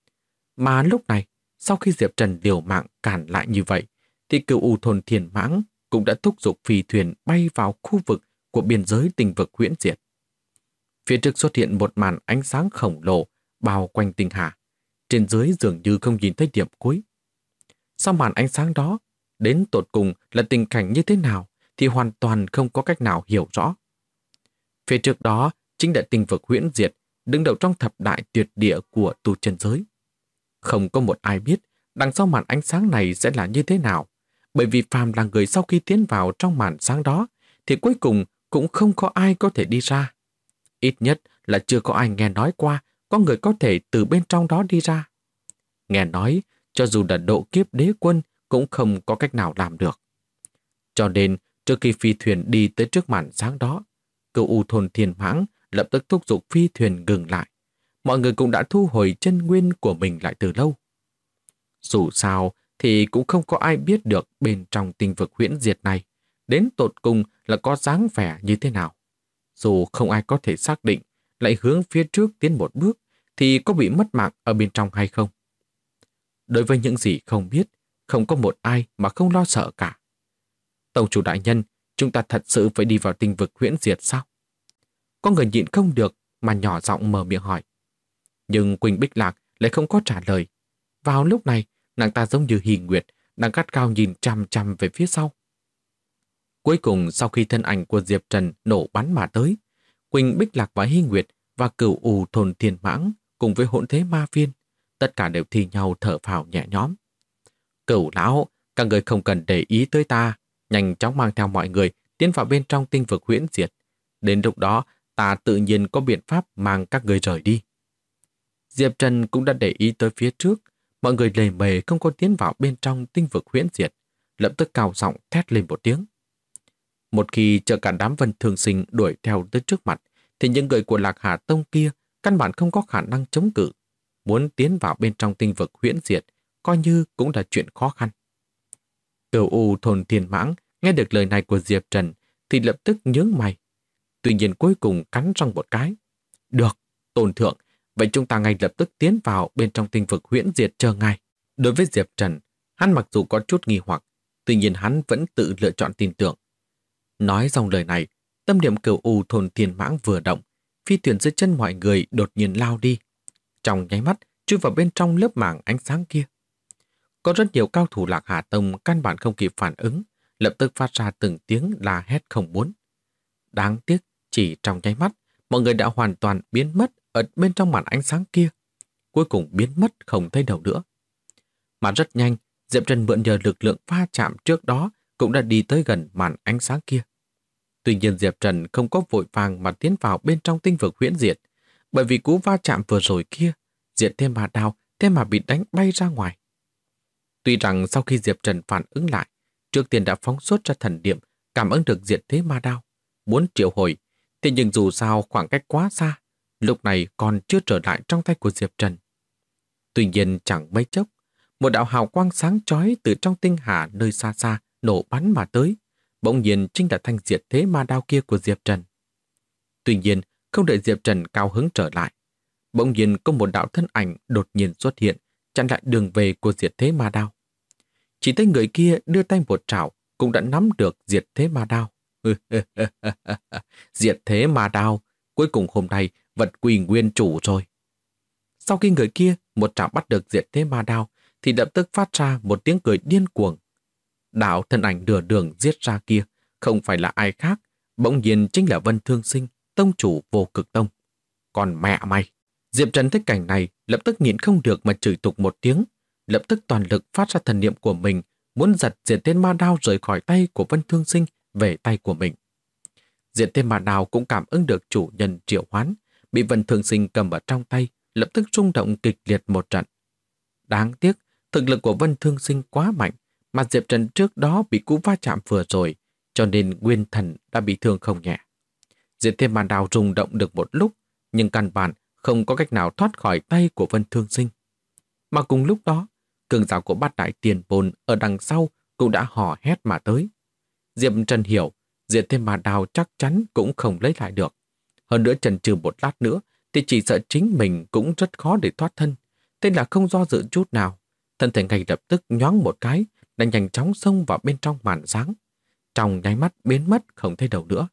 Mà lúc này, sau khi Diệp Trần liều mạng cản lại như vậy, thì Cửu U Thôn Thiên Mãng cũng đã thúc giục phi thuyền bay vào khu vực của biên giới tinh vực huyễn diệt. Phía trước xuất hiện một màn ánh sáng khổng lồ bao quanh tinh hà. Trên dưới dường như không nhìn thấy điểm cuối. Sau màn ánh sáng đó, đến tột cùng là tình cảnh như thế nào thì hoàn toàn không có cách nào hiểu rõ. Phía trước đó chính là tinh vực huyễn diệt, đứng đầu trong thập đại tuyệt địa của tu chân giới. Không có một ai biết đằng sau màn ánh sáng này sẽ là như thế nào, bởi vì phàm là người sau khi tiến vào trong màn sáng đó thì cuối cùng cũng không có ai có thể đi ra. Ít nhất là chưa có ai nghe nói qua có người có thể từ bên trong đó đi ra. Nghe nói, cho dù là độ kiếp đế quân cũng không có cách nào làm được. Cho nên, trước khi phi thuyền đi tới trước màn sáng đó, Cửu U Thôn Thiên Mãng lập tức thúc giục phi thuyền ngừng lại. Mọi người cũng đã thu hồi chân nguyên của mình lại từ lâu. Dù sao thì cũng không có ai biết được bên trong tinh vực huyễn diệt này đến tột cùng là có dáng vẻ như thế nào. Dù không ai có thể xác định lại hướng phía trước tiến một bước thì có bị mất mạng ở bên trong hay không. Đối với những gì không biết, không có một ai mà không lo sợ cả. Tổng chủ đại nhân, chúng ta thật sự phải đi vào tinh vực huyễn diệt sao? Có người nhịn không được mà nhỏ giọng mở miệng hỏi. Nhưng Quỳnh Bích Lạc lại không có trả lời. Vào lúc này, nàng ta giống như Hỉ Nguyệt đang gắt cao nhìn chằm chằm về phía sau. Cuối cùng sau khi thân ảnh của Diệp Trần nổ bắn mà tới, Quỳnh Bích Lạc và Hỉ Nguyệt và Cửu U Thôn Thiên Mãng cùng với Hỗn Thế Ma Viên, tất cả đều thi nhau thở phào nhẹ nhõm. Cửu lão, các người không cần để ý tới ta, nhanh chóng mang theo mọi người tiến vào bên trong tinh vực huyễn diệt. Đến lúc đó, ta tự nhiên có biện pháp mang các người rời đi. Diệp Trần cũng đã để ý tới phía trước, mọi người lề mề không có tiến vào bên trong tinh vực huyễn diệt, lập tức cao giọng thét lên một tiếng. Một khi chờ cả đám Vân Thường Sinh đuổi theo tới trước mặt, thì những người của Lạc Hà Tông kia căn bản không có khả năng chống cự. Muốn tiến vào bên trong tinh vực huyễn diệt, coi như cũng là chuyện khó khăn. Cửu U Thôn Thiên Mãng nghe được lời này của Diệp Trần thì lập tức nhướng mày. Tuy nhiên cuối cùng cắn răng một cái. Được, Tôn thượng, vậy chúng ta ngay lập tức tiến vào bên trong tinh vực huyễn diệt chờ ngài. Đối với Diệp Trần, hắn mặc dù có chút nghi hoặc, tuy nhiên hắn vẫn tự lựa chọn tin tưởng. Nói dòng lời này, tâm niệm Cửu U Thôn Thiên Mãng vừa động, phi thuyền dưới chân mọi người đột nhiên lao đi. Trong nháy mắt, chui vào bên trong lớp màng ánh sáng kia. Có rất nhiều cao thủ Lạc Hà Tông căn bản không kịp phản ứng, lập tức phát ra từng tiếng la hét không muốn. Đáng tiếc, chỉ trong nháy mắt, mọi người đã hoàn toàn biến mất ở bên trong màn ánh sáng kia. Cuối cùng biến mất không thấy đâu nữa. Mà rất nhanh, Diệp Trần mượn nhờ lực lượng va chạm trước đó cũng đã đi tới gần màn ánh sáng kia. Tuy nhiên Diệp Trần không có vội vàng mà tiến vào bên trong tinh vực huyễn diệt, bởi vì cú va chạm vừa rồi kia, diệt thêm mà đao, thế mà bị đánh bay ra ngoài. Tuy rằng sau khi Diệp Trần phản ứng lại, trước tiên đã phóng xuất ra thần niệm, cảm ứng được diệt thế ma đao, muốn triệu hồi, thế nhưng dù sao khoảng cách quá xa, lúc này còn chưa trở lại trong tay của Diệp Trần. Tuy nhiên chẳng mấy chốc, một đạo hào quang sáng chói từ trong tinh hà nơi xa xa nổ bắn mà tới, bỗng nhiên chính là thanh diệt thế ma đao kia của Diệp Trần. Tuy nhiên, không đợi Diệp Trần cao hứng trở lại, bỗng nhiên có một đạo thân ảnh đột nhiên xuất hiện, chặn lại đường về của diệt thế ma đao. Chỉ thấy người kia đưa tay một trảo cũng đã nắm được diệt thế ma đao. Diệt thế ma đao, cuối cùng hôm nay vật quy nguyên chủ rồi. Sau khi người kia một trảo bắt được diệt thế ma đao, thì lập tức phát ra một tiếng cười điên cuồng. Đạo thân ảnh nửa đường giết ra kia không phải là ai khác, bỗng nhiên chính là Vân Thương Sinh, tông chủ Vô Cực Tông. Còn mẹ mày! Diệp Trần thấy cảnh này, lập tức nhịn không được mà chửi tục một tiếng, lập tức toàn lực phát ra thần niệm của mình, muốn giật diệt thế ma đao rời khỏi tay của Vân Thương Sinh về tay của mình. Diệt thế ma đao cũng cảm ứng được chủ nhân triệu hoán, bị Vân Thương Sinh cầm ở trong tay, lập tức rung động kịch liệt một trận. Đáng tiếc, thực lực của Vân Thương Sinh quá mạnh, mà Diệp Trần trước đó bị cú va chạm vừa rồi, cho nên nguyên thần đã bị thương không nhẹ. Diệt thế ma đao rung động được một lúc, nhưng căn bản không có cách nào thoát khỏi tay của Vân Thương Sinh. Mà cùng lúc đó, cường giả của Bát Đại Tiền Bồn ở đằng sau cũng đã hò hét mà tới. Diệp Trần hiểu, diệt thế ma đao chắc chắn cũng không lấy lại được. Hơn nữa chần chừ một lát nữa, thì chỉ sợ chính mình cũng rất khó để thoát thân. Thế là không do dự chút nào, thân thể ngay lập tức nhoáng một cái, đã nhanh chóng xông vào bên trong màn sáng. Trong nháy mắt biến mất không thấy đâu nữa.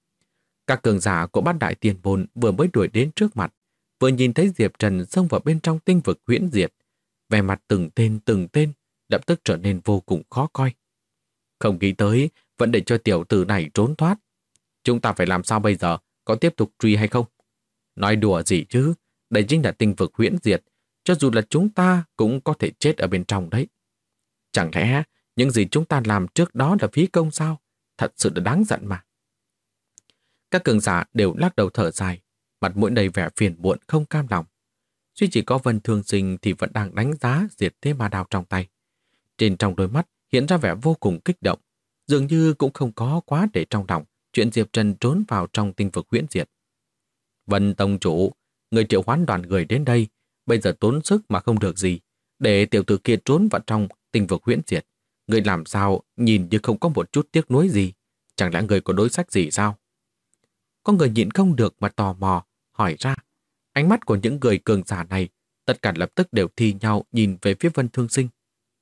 Các cường giả của Bát Đại Tiền Bồn vừa mới đuổi đến trước mặt, vừa nhìn thấy Diệp Trần xông vào bên trong tinh vực huyễn diệt, vẻ mặt từng tên lập tức trở nên vô cùng khó coi. Không nghĩ tới vẫn để cho tiểu tử này trốn thoát. Chúng ta phải làm sao bây giờ, có tiếp tục truy hay không? Nói đùa gì chứ, đây chính là tinh vực huyễn diệt, cho dù là chúng ta cũng có thể chết ở bên trong đấy. Chẳng lẽ những gì chúng ta làm trước đó là phí công sao? Thật sự là đáng giận mà. Các cường giả đều lắc đầu thở dài, mặt mũi đầy vẻ phiền muộn không cam lòng. Duy chỉ có Vân Thương Sinh thì vẫn đang đánh giá diệt thế ma đao trong tay. Trên trong đôi mắt hiện ra vẻ vô cùng kích động, dường như cũng không có quá để trong lòng chuyện Diệp Trần trốn vào trong tinh vực huyễn diệt. Vân Tông chủ, người triệu hoán đoàn người đến đây, bây giờ tốn sức mà không được gì, để tiểu tử kia trốn vào trong tinh vực huyễn diệt. Người làm sao nhìn như không có một chút tiếc nuối gì, chẳng lẽ người có đối sách gì sao? Có người nhịn không được mà tò mò, hỏi ra. Ánh mắt của những người cường giả này, tất cả lập tức đều thi nhau nhìn về phía Vân Thương Sinh.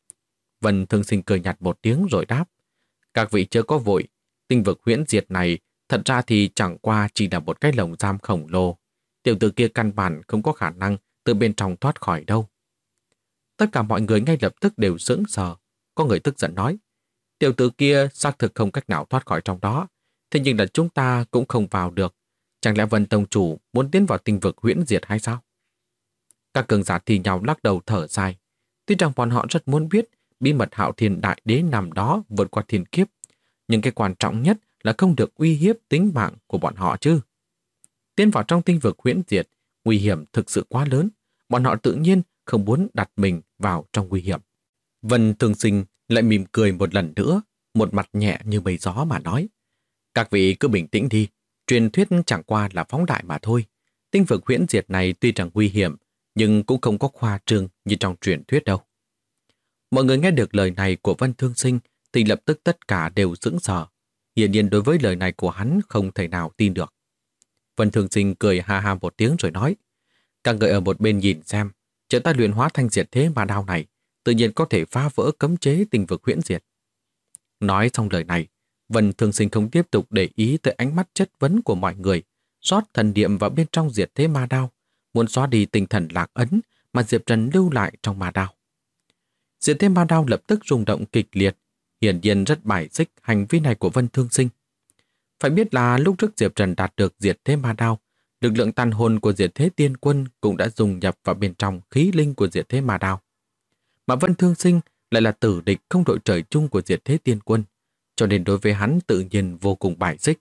Vân Thương Sinh cười nhạt một tiếng rồi đáp. Các vị chớ có vội, tinh vực huyễn diệt này thật ra thì chẳng qua chỉ là một cái lồng giam khổng lồ. Tiểu tử kia căn bản không có khả năng từ bên trong thoát khỏi đâu. Tất cả mọi người ngay lập tức đều sững sờ. Có người tức giận nói, tiểu tử kia xác thực không cách nào thoát khỏi trong đó. Thế nhưng là chúng ta cũng không vào được. Chẳng lẽ Vân Tông chủ muốn tiến vào tinh vực huyễn diệt hay sao? Các cường giả thì nhau lắc đầu thở dài. Tuy rằng bọn họ rất muốn biết bí mật Hạo Thiên Đại Đế nằm đó vượt qua thiên kiếp, nhưng cái quan trọng nhất là không được uy hiếp tính mạng của bọn họ chứ. Tiến vào trong tinh vực huyễn diệt, nguy hiểm thực sự quá lớn, bọn họ tự nhiên không muốn đặt mình vào trong nguy hiểm. Vân Thương Sinh lại mỉm cười một lần nữa, một mặt nhẹ như mây gió mà nói. Các vị cứ bình tĩnh đi, truyền thuyết chẳng qua là phóng đại mà thôi. Tinh vực huyễn diệt này tuy rằng nguy hiểm, nhưng cũng không có khoa trương như trong truyền thuyết đâu. Mọi người nghe được lời này của Vân Thương Sinh thì lập tức tất cả đều sững sờ. Hiển nhiên đối với lời này của hắn không thể nào tin được. Vân Thương Sinh cười ha ha một tiếng rồi nói, các người ở một bên nhìn xem, chờ ta luyện hóa thanh diệt thế ma đao này, tự nhiên có thể phá vỡ cấm chế tinh vực huyễn diệt. Nói xong lời này, Vân Thương Sinh không tiếp tục để ý tới ánh mắt chất vấn của mọi người, rót thần niệm vào bên trong diệt thế ma đao, muốn xóa đi tinh thần lạc ấn mà Diệp Trần lưu lại trong ma đao. Diệt thế ma đao lập tức rung động kịch liệt, hiển nhiên rất bài xích hành vi này của Vân Thương Sinh. Phải biết là lúc trước Diệp Trần đạt được diệt thế ma đao, lực lượng tàn hồn của diệt thế tiên quân cũng đã dùng nhập vào bên trong khí linh của diệt thế ma đao. Mà Vân Thương Sinh lại là tử địch không đội trời chung của diệt thế tiên quân, cho nên đối với hắn tự nhiên vô cùng bài xích.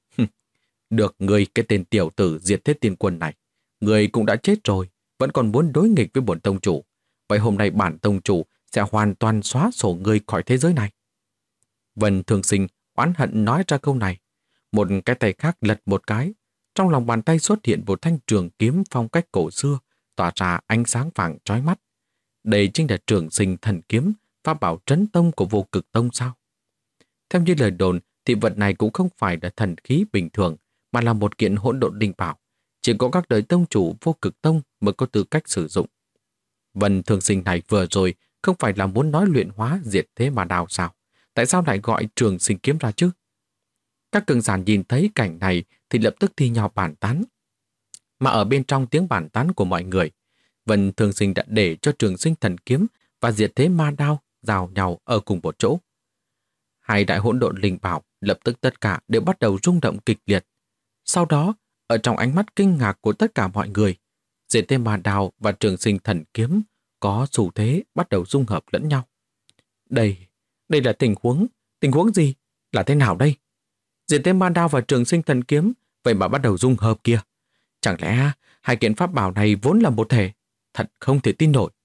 Được người cái tên tiểu tử diệt thế tiên quân này, người cũng đã chết rồi, vẫn còn muốn đối nghịch với bổn tông chủ. Vậy hôm nay bản tông chủ sẽ hoàn toàn xóa sổ người khỏi thế giới này. Vân Thương Sinh oán hận nói ra câu này, một cái tay khác lật một cái, Trong lòng bàn tay xuất hiện một thanh trường kiếm phong cách cổ xưa, tỏa ra ánh sáng vàng chói mắt. Đây chính là Trường Sinh Thần Kiếm, pháp bảo trấn tông của Vô Cực Tông sao? Theo như lời đồn, thì vật này cũng không phải là thần khí bình thường, mà là một kiện hỗn độn linh bảo. Chỉ có các đời tông chủ Vô Cực Tông mới có tư cách sử dụng. Vân Thường Sinh này vừa rồi không phải là muốn nói luyện hóa diệt thế mà đào sao? Tại sao lại gọi Trường Sinh Kiếm ra chứ? Các cường giả nhìn thấy cảnh này thì lập tức thi nhau bàn tán. Mà ở bên trong tiếng bàn tán của mọi người, Vân Thường Sinh đã để cho Trường Sinh Thần Kiếm và diệt thế ma đao giao nhau ở cùng một chỗ. Hai đại hỗn độn linh bảo lập tức tất cả đều bắt đầu rung động kịch liệt. Sau đó, ở trong ánh mắt kinh ngạc của tất cả mọi người, diệt thế ma đao và Trường Sinh Thần Kiếm có xu thế bắt đầu dung hợp lẫn nhau. Đây là tình huống gì? Là thế nào đây? Diệt thế ma đao và Trường Sinh Thần Kiếm vậy mà bắt đầu dung hợp kia. Chẳng lẽ hai kiện pháp bảo này vốn là một thể? Thật không thể tin nổi.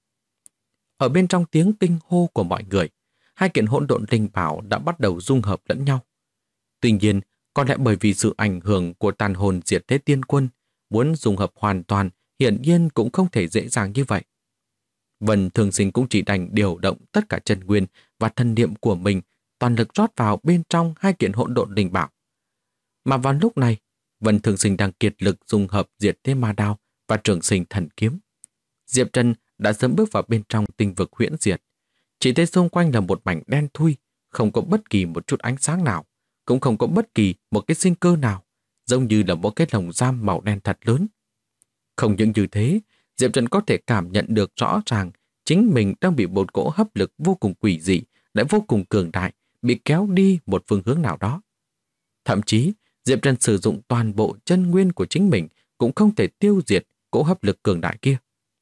Ở bên trong tiếng kinh hô của mọi người, hai kiện hỗn độn linh bảo đã bắt đầu dung hợp lẫn nhau. Tuy nhiên, có lẽ bởi vì sự ảnh hưởng của tàn hồn diệt thế tiên quân, muốn dung hợp hoàn toàn hiển nhiên cũng không thể dễ dàng như vậy. Vân Thường Sinh cũng chỉ đành điều động tất cả chân nguyên và thân niệm của mình toàn lực rót vào bên trong hai kiện hỗn độn linh bảo. Mà vào lúc này, Vân Thường Sinh đang kiệt lực dung hợp diệt thế ma đao và Trường Sinh Thần Kiếm. Diệp Trần đã sớm bước vào bên trong tinh vực huyễn diệt. Chỉ thấy xung quanh là một mảnh đen thui, không có bất kỳ một chút ánh sáng nào, cũng không có bất kỳ một cái sinh cơ nào, giống như là một cái lồng giam màu đen thật lớn. Không những như thế, Diệp Trần có thể cảm nhận được rõ ràng chính mình đang bị một cỗ hấp lực vô cùng quỷ dị, lại vô cùng cường đại, bị kéo đi một phương hướng nào đó. Thậm chí, Diệp Trần sử dụng toàn bộ chân nguyên của chính mình cũng không thể tiêu diệt cỗ hấp lực cường đại kia.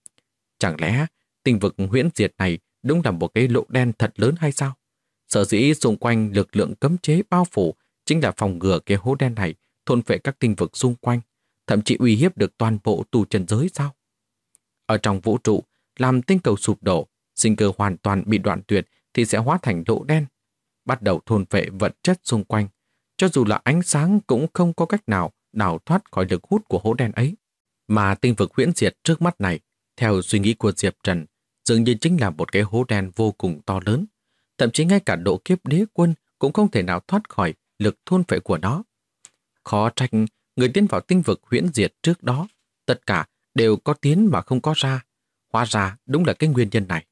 Chẳng lẽ tinh vực huyễn diệt này đúng là một cái lỗ đen thật lớn hay sao? Sở dĩ xung quanh lực lượng cấm chế bao phủ chính là phòng ngừa cái hố đen này thôn phệ các tinh vực xung quanh, thậm chí uy hiếp được toàn bộ tu chân giới sao? Ở trong vũ trụ, làm tinh cầu sụp đổ, sinh cơ hoàn toàn bị đoạn tuyệt thì sẽ hóa thành lỗ đen, bắt đầu thôn phệ vật chất xung quanh. Cho dù là ánh sáng cũng không có cách nào đào thoát khỏi lực hút của hố đen ấy. Mà tinh vực huyễn diệt trước mắt này, theo suy nghĩ của Diệp Trần, dường như chính là một cái hố đen vô cùng to lớn. Thậm chí ngay cả độ kiếp đế quân cũng không thể nào thoát khỏi lực thôn phệ của nó. Khó trách người tiến vào tinh vực huyễn diệt trước đó, tất cả đều có tiến mà không có ra. Hóa ra đúng là cái nguyên nhân này.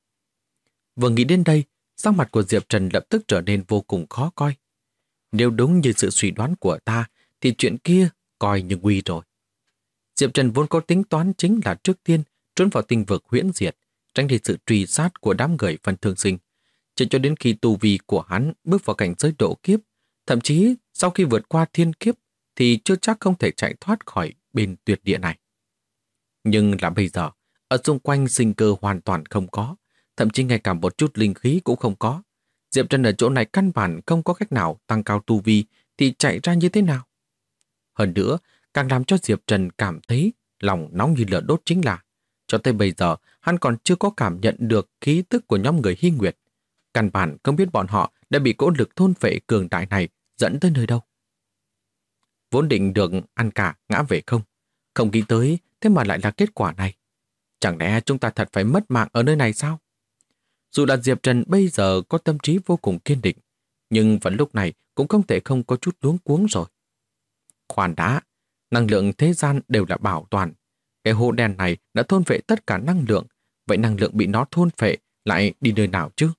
Vừa nghĩ đến đây, sắc mặt của Diệp Trần lập tức trở nên vô cùng khó coi. Nếu đúng như sự suy đoán của ta, thì chuyện kia coi như nguy rồi. Diệp Trần vốn có tính toán chính là trước tiên trốn vào tinh vực huyễn diệt, tránh đi sự truy sát của đám người Vân Thường Sinh. Chỉ cho đến khi tu vi của hắn bước vào cảnh giới độ kiếp, thậm chí sau khi vượt qua thiên kiếp, thì chưa chắc không thể chạy thoát khỏi bên tuyệt địa này. Nhưng là bây giờ, ở xung quanh sinh cơ hoàn toàn không có, thậm chí ngay cả một chút linh khí cũng không có. Diệp Trần ở chỗ này căn bản không có cách nào tăng cao tu vi thì chạy ra như thế nào? Hơn nữa, càng làm cho Diệp Trần cảm thấy lòng nóng như lửa đốt chính là cho tới bây giờ hắn còn chưa có cảm nhận được khí tức của nhóm người Hy Nguyệt. Căn bản không biết bọn họ đã bị cỗ lực thôn phệ cường đại này dẫn tới nơi đâu. Vốn định được ăn cả ngã về không nghĩ tới thế mà lại là kết quả này. Chẳng lẽ chúng ta thật phải mất mạng ở nơi này sao? Dù là Diệp Trần bây giờ có tâm trí vô cùng kiên định, nhưng vẫn lúc này cũng không thể không có chút luống cuống rồi. Khoan đã, năng lượng thế gian đều là bảo toàn. Cái hố đen này đã thôn phệ tất cả năng lượng, vậy năng lượng bị nó thôn phệ lại đi nơi nào chứ?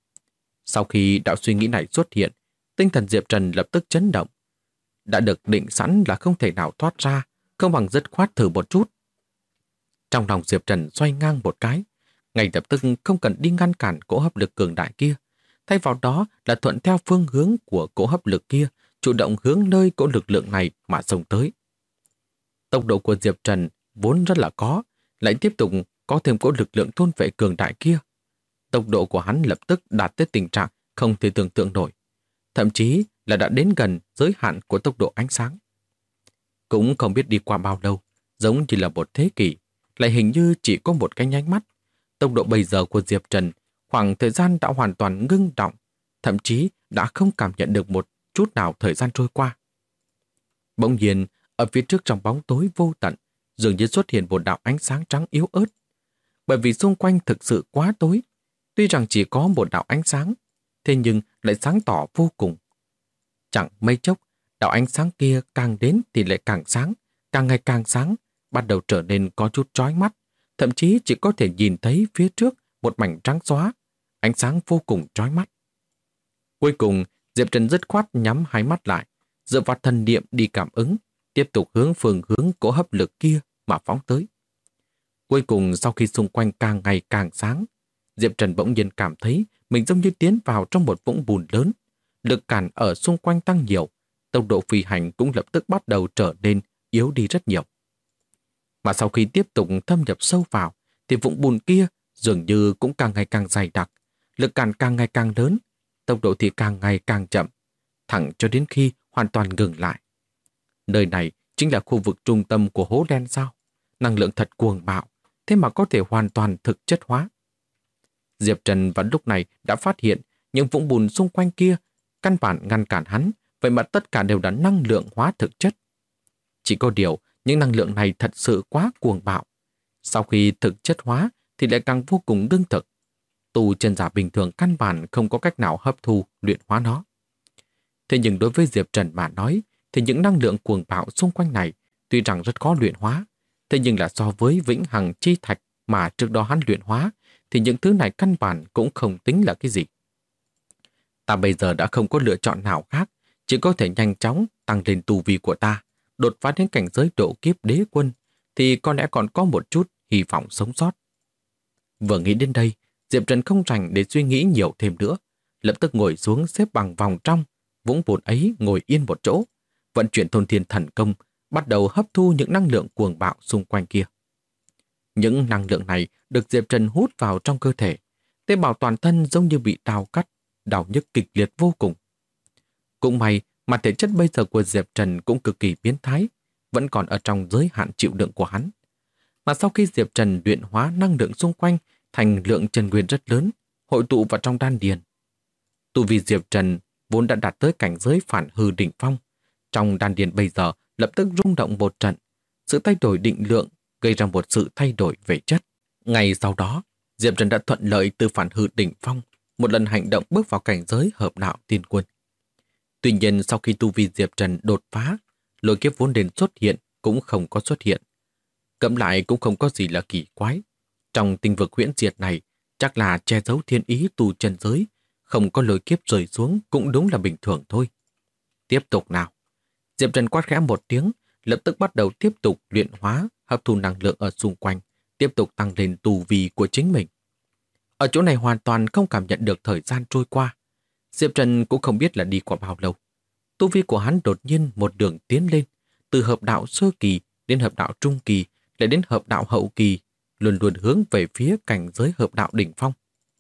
Sau khi đạo suy nghĩ này xuất hiện, tinh thần Diệp Trần lập tức chấn động. Đã được định sẵn là không thể nào thoát ra, không bằng dứt khoát thử một chút. Trong lòng Diệp Trần xoay ngang một cái, ngay lập tức không cần đi ngăn cản cỗ hấp lực cường đại kia. Thay vào đó là thuận theo phương hướng của cỗ hấp lực kia, chủ động hướng nơi cỗ lực lượng này mà xông tới. Tốc độ của Diệp Trần vốn rất là có, lại tiếp tục có thêm cỗ lực lượng thôn vệ cường đại kia. Tốc độ của hắn lập tức đạt tới tình trạng không thể tưởng tượng nổi, thậm chí là đã đến gần giới hạn của tốc độ ánh sáng. Cũng không biết đi qua bao lâu, giống như là một thế kỷ, lại hình như chỉ có một cái nháy mắt. Tốc độ bây giờ của Diệp Trần, khoảng thời gian đã hoàn toàn ngưng động, thậm chí đã không cảm nhận được một chút nào thời gian trôi qua. Bỗng nhiên, ở phía trước trong bóng tối vô tận, dường như xuất hiện một đạo ánh sáng trắng yếu ớt. Bởi vì xung quanh thực sự quá tối, tuy rằng chỉ có một đạo ánh sáng, thế nhưng lại sáng tỏ vô cùng. Chẳng mấy chốc, đạo ánh sáng kia càng đến thì lại càng sáng, càng ngày càng sáng, bắt đầu trở nên có chút chói mắt, thậm chí chỉ có thể nhìn thấy phía trước một mảnh trắng xóa, ánh sáng vô cùng chói mắt. Cuối cùng, Diệp Trần dứt khoát nhắm hai mắt lại, dựa vào thần niệm đi cảm ứng, tiếp tục hướng phương hướng cỗ hấp lực kia mà phóng tới. Cuối cùng, sau khi xung quanh càng ngày càng sáng, Diệp Trần bỗng nhiên cảm thấy mình giống như tiến vào trong một vũng bùn lớn. Lực cản ở xung quanh tăng nhiều, tốc độ phi hành cũng lập tức bắt đầu trở nên yếu đi rất nhiều. Mà sau khi tiếp tục thâm nhập sâu vào, thì vũng bùn kia dường như cũng càng ngày càng dày đặc, lực cản càng ngày càng lớn, tốc độ thì càng ngày càng chậm, thẳng cho đến khi hoàn toàn ngừng lại. Nơi này chính là khu vực trung tâm của hố đen sao? Năng lượng thật cuồng bạo, thế mà có thể hoàn toàn thực chất hóa. Diệp Trần vào lúc này đã phát hiện những vũng bùn xung quanh kia căn bản ngăn cản hắn, vậy mà tất cả đều đã năng lượng hóa thực chất. Chỉ có điều, những năng lượng này thật sự quá cuồng bạo. Sau khi thực chất hóa thì lại càng vô cùng ngưng thực. Tu chân giả bình thường căn bản không có cách nào hấp thu, luyện hóa nó. Thế nhưng đối với Diệp Trần mà nói, thì những năng lượng cuồng bạo xung quanh này tuy rằng rất khó luyện hóa, thế nhưng là so với vĩnh hằng chi thạch mà trước đó hắn luyện hóa, thì những thứ này căn bản cũng không tính là cái gì. Ta bây giờ đã không có lựa chọn nào khác, chỉ có thể nhanh chóng tăng lên tu vi của ta, đột phá đến cảnh giới độ kiếp đế quân, thì có lẽ còn có một chút hy vọng sống sót. Vừa nghĩ đến đây, Diệp Trần không rảnh để suy nghĩ nhiều thêm nữa, lập tức ngồi xuống xếp bằng vòng trong, vũng bùn ấy ngồi yên một chỗ, vận chuyển thôn thiên thần công, bắt đầu hấp thu những năng lượng cuồng bạo xung quanh kia. Những năng lượng này được Diệp Trần hút vào trong cơ thể, tế bào toàn thân giống như bị đào cắt, đau nhức kịch liệt vô cùng. Cũng may mà thể chất bây giờ của Diệp Trần cũng cực kỳ biến thái, vẫn còn ở trong giới hạn chịu đựng của hắn. Mà sau khi Diệp Trần luyện hóa năng lượng xung quanh thành lượng chân nguyên rất lớn, hội tụ vào trong đan điền. Tu vi Diệp Trần vốn đã đạt tới cảnh giới phản hư đỉnh phong, trong đan điền bây giờ lập tức rung động một trận, sự thay đổi định lượng gây ra một sự thay đổi về chất. Ngày sau đó, Diệp Trần đã thuận lợi từ phản hư đỉnh phong, một lần hành động bước vào cảnh giới hợp đạo tiên quân. Tuy nhiên sau khi tu vi Diệp Trần đột phá, lôi kiếp vốn nên xuất hiện cũng không có xuất hiện. Cẫm lại cũng không có gì là kỳ quái. Trong tinh vực huyễn diệt này, chắc là che giấu thiên ý tu chân giới, không có lôi kiếp rơi xuống cũng đúng là bình thường thôi. Tiếp tục nào. Diệp Trần quát khẽ một tiếng, lập tức bắt đầu tiếp tục luyện hóa, hấp thu năng lượng ở xung quanh, tiếp tục tăng lên tu vi của chính mình. Ở chỗ này hoàn toàn không cảm nhận được thời gian trôi qua. Diệp Trần cũng không biết là đi qua bao lâu. Tu vi của hắn đột nhiên một đường tiến lên, từ hợp đạo sơ kỳ đến hợp đạo trung kỳ, lại đến hợp đạo hậu kỳ, luôn luôn hướng về phía cảnh giới hợp đạo đỉnh phong.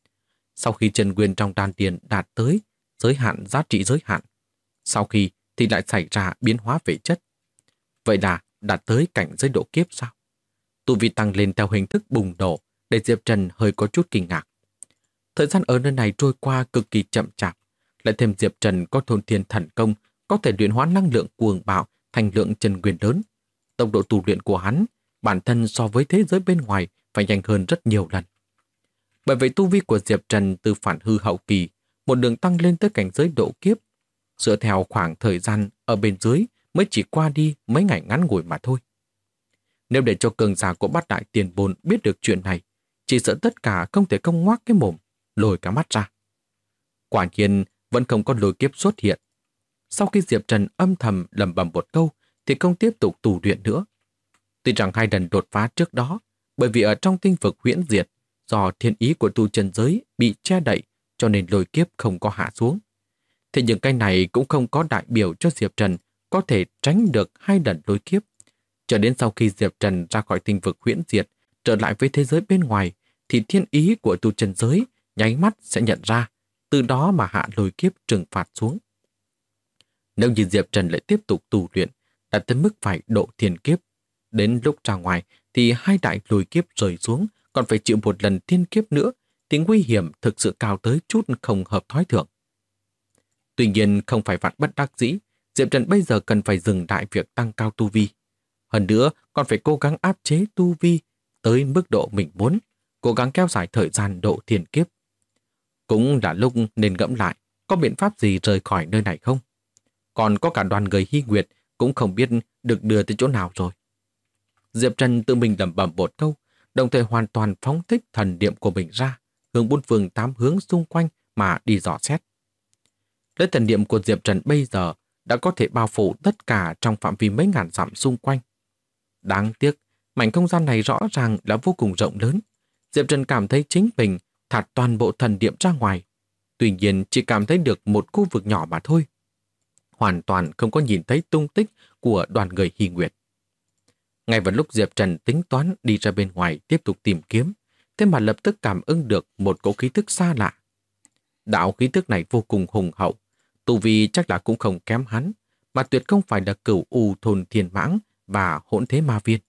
Sau khi chân nguyên trong đan điền đạt tới giới hạn giá trị giới hạn, sau khi thì lại xảy ra biến hóa về chất. Vậy là đạt tới cảnh giới độ kiếp sao? Tu vi tăng lên theo hình thức bùng nổ, để Diệp Trần hơi có chút kinh ngạc. Thời gian ở nơi này trôi qua cực kỳ chậm chạp, lại thêm Diệp Trần có thôn thiên thần công, có thể luyện hóa năng lượng cuồng bạo thành lượng chân nguyên lớn. Tốc độ tu luyện của hắn, bản thân so với thế giới bên ngoài phải nhanh hơn rất nhiều lần. Bởi vậy tu vi của Diệp Trần từ phản hư hậu kỳ, một đường tăng lên tới cảnh giới độ kiếp, dựa theo khoảng thời gian ở bên dưới mới chỉ qua đi mấy ngày ngắn ngủi mà thôi. Nếu để cho cường giả của Bát Đại Tiền Bồn biết được chuyện này, chỉ sợ tất cả không thể cong ngoác cái mồm, lồi cả mắt ra. Quả nhiên vẫn không có lôi kiếp xuất hiện. Sau khi Diệp Trần âm thầm lẩm bẩm một câu thì không tiếp tục tu luyện nữa. Tuy rằng hai lần đột phá trước đó, bởi vì ở trong tinh vực huyễn diệt, do thiên ý của tu chân giới bị che đậy cho nên lôi kiếp không có hạ xuống. Thế nhưng cái này cũng không có đại biểu cho Diệp Trần có thể tránh được hai lần lôi kiếp. Cho đến sau khi Diệp Trần ra khỏi tinh vực huyễn diệt, trở lại với thế giới bên ngoài, thì thiên ý của tu chân giới nháy mắt sẽ nhận ra, từ đó mà hạ lôi kiếp trừng phạt xuống. Nếu như Diệp Trần lại tiếp tục tu luyện, đạt tới mức phải độ thiên kiếp, đến lúc ra ngoài thì hai đại lôi kiếp rơi xuống, còn phải chịu một lần thiên kiếp nữa, thì nguy hiểm thực sự cao tới chút không hợp thói thường. Tuy nhiên không phải vạn bất đắc dĩ, Diệp Trần bây giờ cần phải dừng lại việc tăng cao tu vi. Hơn nữa, còn phải cố gắng áp chế tu vi tới mức độ mình muốn, cố gắng kéo dài thời gian độ thiên kiếp. Cũng là lúc nên ngẫm lại, có biện pháp gì rời khỏi nơi này không? Còn có cả đoàn người Hy Nguyệt cũng không biết được đưa tới chỗ nào rồi. Diệp Trần tự mình lẩm bẩm một câu, đồng thời hoàn toàn phóng thích thần niệm của mình ra, hướng bốn phương tám hướng xung quanh mà đi dò xét. Lấy thần niệm của Diệp Trần bây giờ đã có thể bao phủ tất cả trong phạm vi mấy ngàn dặm xung quanh. Đáng tiếc, mảnh không gian này rõ ràng là vô cùng rộng lớn. Diệp Trần cảm thấy chính mình thả toàn bộ thần niệm ra ngoài. Tuy nhiên chỉ cảm thấy được một khu vực nhỏ mà thôi. Hoàn toàn không có nhìn thấy tung tích của đoàn người Hy Nguyệt. Ngay vào lúc Diệp Trần tính toán đi ra bên ngoài tiếp tục tìm kiếm, thế mà lập tức cảm ứng được một cỗ khí tức xa lạ. Đạo khí tức này vô cùng hùng hậu, tu vi chắc là cũng không kém hắn, mà tuyệt không phải là Cửu U Thôn Thiên Mãng và Hỗn Thế Ma Viên.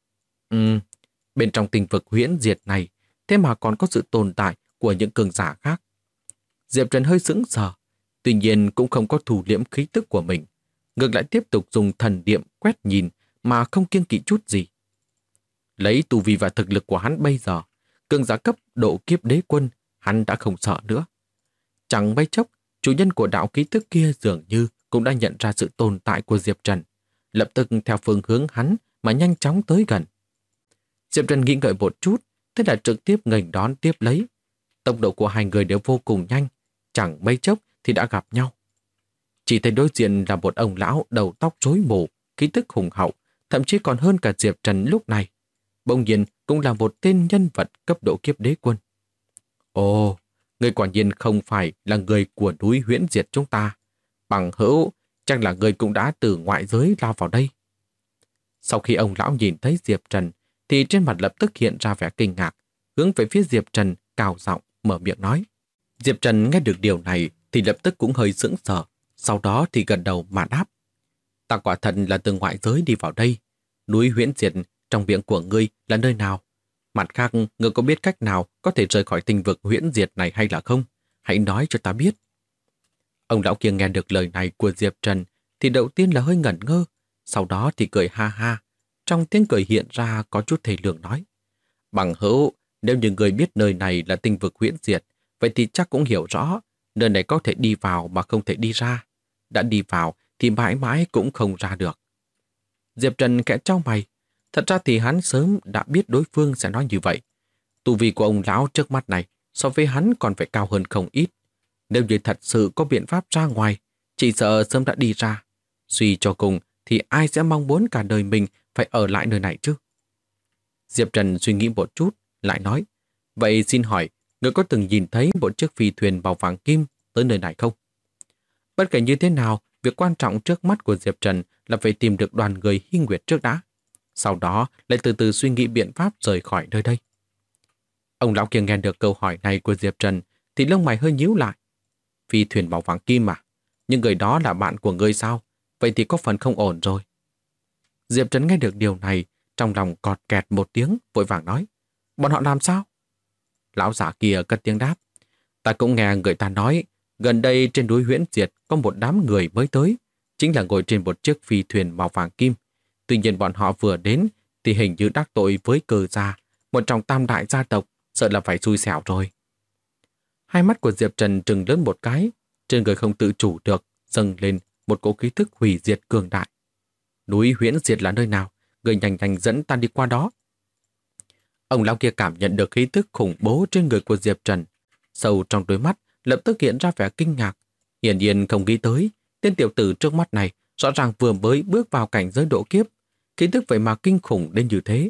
Bên trong tinh vực huyễn diệt này, thế mà còn có sự tồn tại của những cường giả khác. Diệp Trần hơi sững sờ, tuy nhiên cũng không có thủ liễm khí tức của mình, ngược lại tiếp tục dùng thần niệm quét nhìn mà không kiêng kỵ chút gì. Lấy tu vi và thực lực của hắn bây giờ, cường giả cấp độ kiếp đế quân, hắn đã không sợ nữa. Chẳng mấy chốc, chủ nhân của đạo khí tức kia dường như cũng đã nhận ra sự tồn tại của Diệp Trần, lập tức theo phương hướng hắn mà nhanh chóng tới gần. Diệp Trần nghĩ ngợi một chút, thế là trực tiếp nghênh đón tiếp lấy. Tốc độ của hai người đều vô cùng nhanh, chẳng mấy chốc thì đã gặp nhau. Chỉ thấy đối diện là một ông lão đầu tóc rối bù, khí tức hùng hậu, thậm chí còn hơn cả Diệp Trần lúc này. Bỗng nhiên cũng là một tên nhân vật cấp độ kiếp đế quân. Ồ, người quả nhiên không phải là người của núi huyễn diệt chúng ta. Bằng hữu, chắc là người cũng đã từ ngoại giới lao vào đây. Sau khi ông lão nhìn thấy Diệp Trần, thì trên mặt lập tức hiện ra vẻ kinh ngạc, hướng về phía Diệp Trần cao giọng mở miệng nói. Diệp Trần nghe được điều này thì lập tức cũng hơi sững sờ, sau đó thì gật đầu mà đáp. Ta quả thật là từ ngoại giới đi vào đây. Núi huyễn diệt trong miệng của ngươi là nơi nào? Mặt khác, ngươi có biết cách nào có thể rời khỏi tinh vực huyễn diệt này hay là không? Hãy nói cho ta biết. Ông lão kia nghe được lời này của Diệp Trần thì đầu tiên là hơi ngẩn ngơ, sau đó thì cười ha ha. Trong tiếng cười hiện ra có chút thề lượng nói. Bằng hữu, nếu như người biết nơi này là tinh vực huyễn diệt, vậy thì chắc cũng hiểu rõ, nơi này có thể đi vào mà không thể đi ra. Đã đi vào thì mãi mãi cũng không ra được. Diệp Trần kẽ chau mày. Thật ra thì hắn sớm đã biết đối phương sẽ nói như vậy. Tu vi của ông lão trước mắt này so với hắn còn phải cao hơn không ít. Nếu như thật sự có biện pháp ra ngoài, chỉ sợ sớm đã đi ra. Suy cho cùng thì ai sẽ mong muốn cả đời mình phải ở lại nơi này chứ? Diệp Trần suy nghĩ một chút, lại nói. Vậy xin hỏi, người có từng nhìn thấy một chiếc phi thuyền màu vàng kim tới nơi này không? Bất kể như thế nào, việc quan trọng trước mắt của Diệp Trần là phải tìm được đoàn người Hy Nguyệt trước đã. Sau đó lại từ từ suy nghĩ biện pháp rời khỏi nơi đây. Ông lão kia nghe được câu hỏi này của Diệp Trần thì lông mày hơi nhíu lại. Phi thuyền màu vàng kim à? Nhưng người đó là bạn của ngươi sao? Vậy thì có phần không ổn rồi. Diệp Trần nghe được điều này, trong lòng cọt kẹt một tiếng, vội vàng nói. Bọn họ làm sao? Lão giả kia cất tiếng đáp. Ta cũng nghe người ta nói, gần đây trên núi Huyễn Diệt có một đám người mới tới, chính là ngồi trên một chiếc phi thuyền màu vàng kim. Tuy nhiên bọn họ vừa đến thì hình như đắc tội với Cơ gia, một trong tam đại gia tộc, sợ là phải xui xẻo rồi. Hai mắt của Diệp Trần trừng lớn một cái, trên người không tự chủ được, dâng lên một cỗ khí thức hủy diệt cường đại. Núi Huyễn Diệt là nơi nào? Người nhanh nhanh dẫn ta đi qua đó. Ông lão kia cảm nhận được khí tức khủng bố trên người của Diệp Trần. Sâu trong đôi mắt lập tức hiện ra vẻ kinh ngạc. Hiển nhiên không nghĩ tới, tên tiểu tử trước mắt này rõ ràng vừa mới bước vào cảnh giới độ kiếp, khí tức vậy mà kinh khủng đến như thế.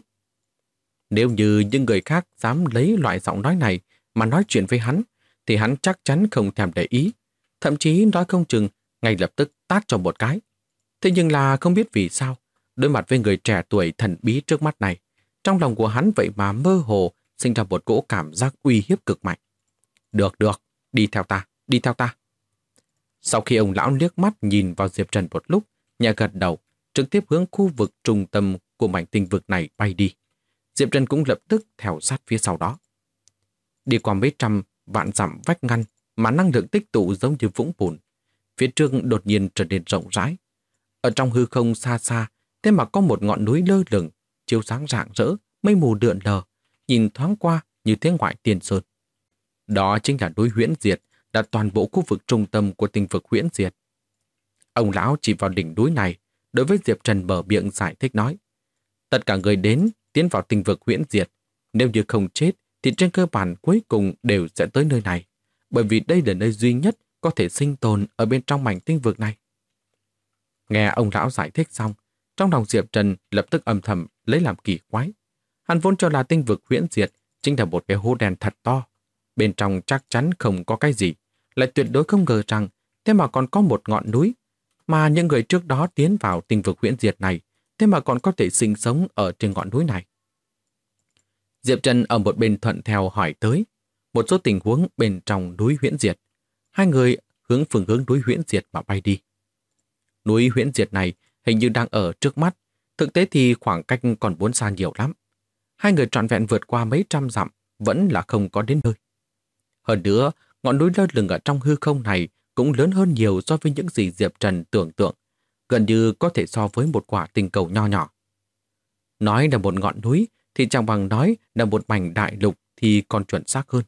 Nếu như những người khác dám lấy loại giọng nói này mà nói chuyện với hắn, thì hắn chắc chắn không thèm để ý, thậm chí nói không chừng ngay lập tức tát cho một cái. Thế nhưng là không biết vì sao, đối mặt với người trẻ tuổi thần bí trước mắt này, trong lòng của hắn vậy mà mơ hồ sinh ra một cỗ cảm giác uy hiếp cực mạnh. Được, đi theo ta, đi theo ta. Sau khi ông lão liếc mắt nhìn vào Diệp Trần một lúc, nhẹ gật đầu, trực tiếp hướng khu vực trung tâm của mảnh tinh vực này bay đi. Diệp Trần cũng lập tức theo sát phía sau đó. Đi qua mấy trăm vạn dặm vách ngăn mà năng lượng tích tụ giống như vũng bùn. Phía trước đột nhiên trở nên rộng rãi, Ở trong hư không xa xa, thế mà có một ngọn núi lơ lửng, chiếu sáng rạng rỡ, mây mù lượn lờ, nhìn thoáng qua như thế ngoại tiên sơn. Đó chính là núi Huyễn Diệt, là toàn bộ khu vực trung tâm của tinh vực Huyễn Diệt. Ông lão chỉ vào đỉnh núi này, đối với Diệp Trần mở miệng giải thích nói. Tất cả người đến, tiến vào tinh vực Huyễn Diệt, nếu như không chết, thì trên cơ bản cuối cùng đều sẽ tới nơi này, bởi vì đây là nơi duy nhất có thể sinh tồn ở bên trong mảnh tinh vực này. Nghe ông lão giải thích xong, trong lòng Diệp Trần lập tức âm thầm lấy làm kỳ quái. Hắn vốn cho là tinh vực Huyễn Diệt chính là một cái hố đen thật to. Bên trong chắc chắn không có cái gì, lại tuyệt đối không ngờ rằng thế mà còn có một ngọn núi, mà những người trước đó tiến vào tinh vực Huyễn Diệt này thế mà còn có thể sinh sống ở trên ngọn núi này. Diệp Trần ở một bên thuận theo hỏi tới một số tình huống bên trong núi Huyễn Diệt. Hai người hướng phương hướng núi Huyễn Diệt mà bay đi. Núi Huyễn Diệt này hình như đang ở trước mắt, thực tế thì khoảng cách còn muốn xa nhiều lắm. Hai người trọn vẹn vượt qua mấy trăm dặm vẫn là không có đến nơi. Hơn nữa, ngọn núi lơ lửng ở trong hư không này cũng lớn hơn nhiều so với những gì Diệp Trần tưởng tượng, gần như có thể so với một quả tinh cầu nho nhỏ. Nói là một ngọn núi thì chẳng bằng nói là một mảnh đại lục thì còn chuẩn xác hơn.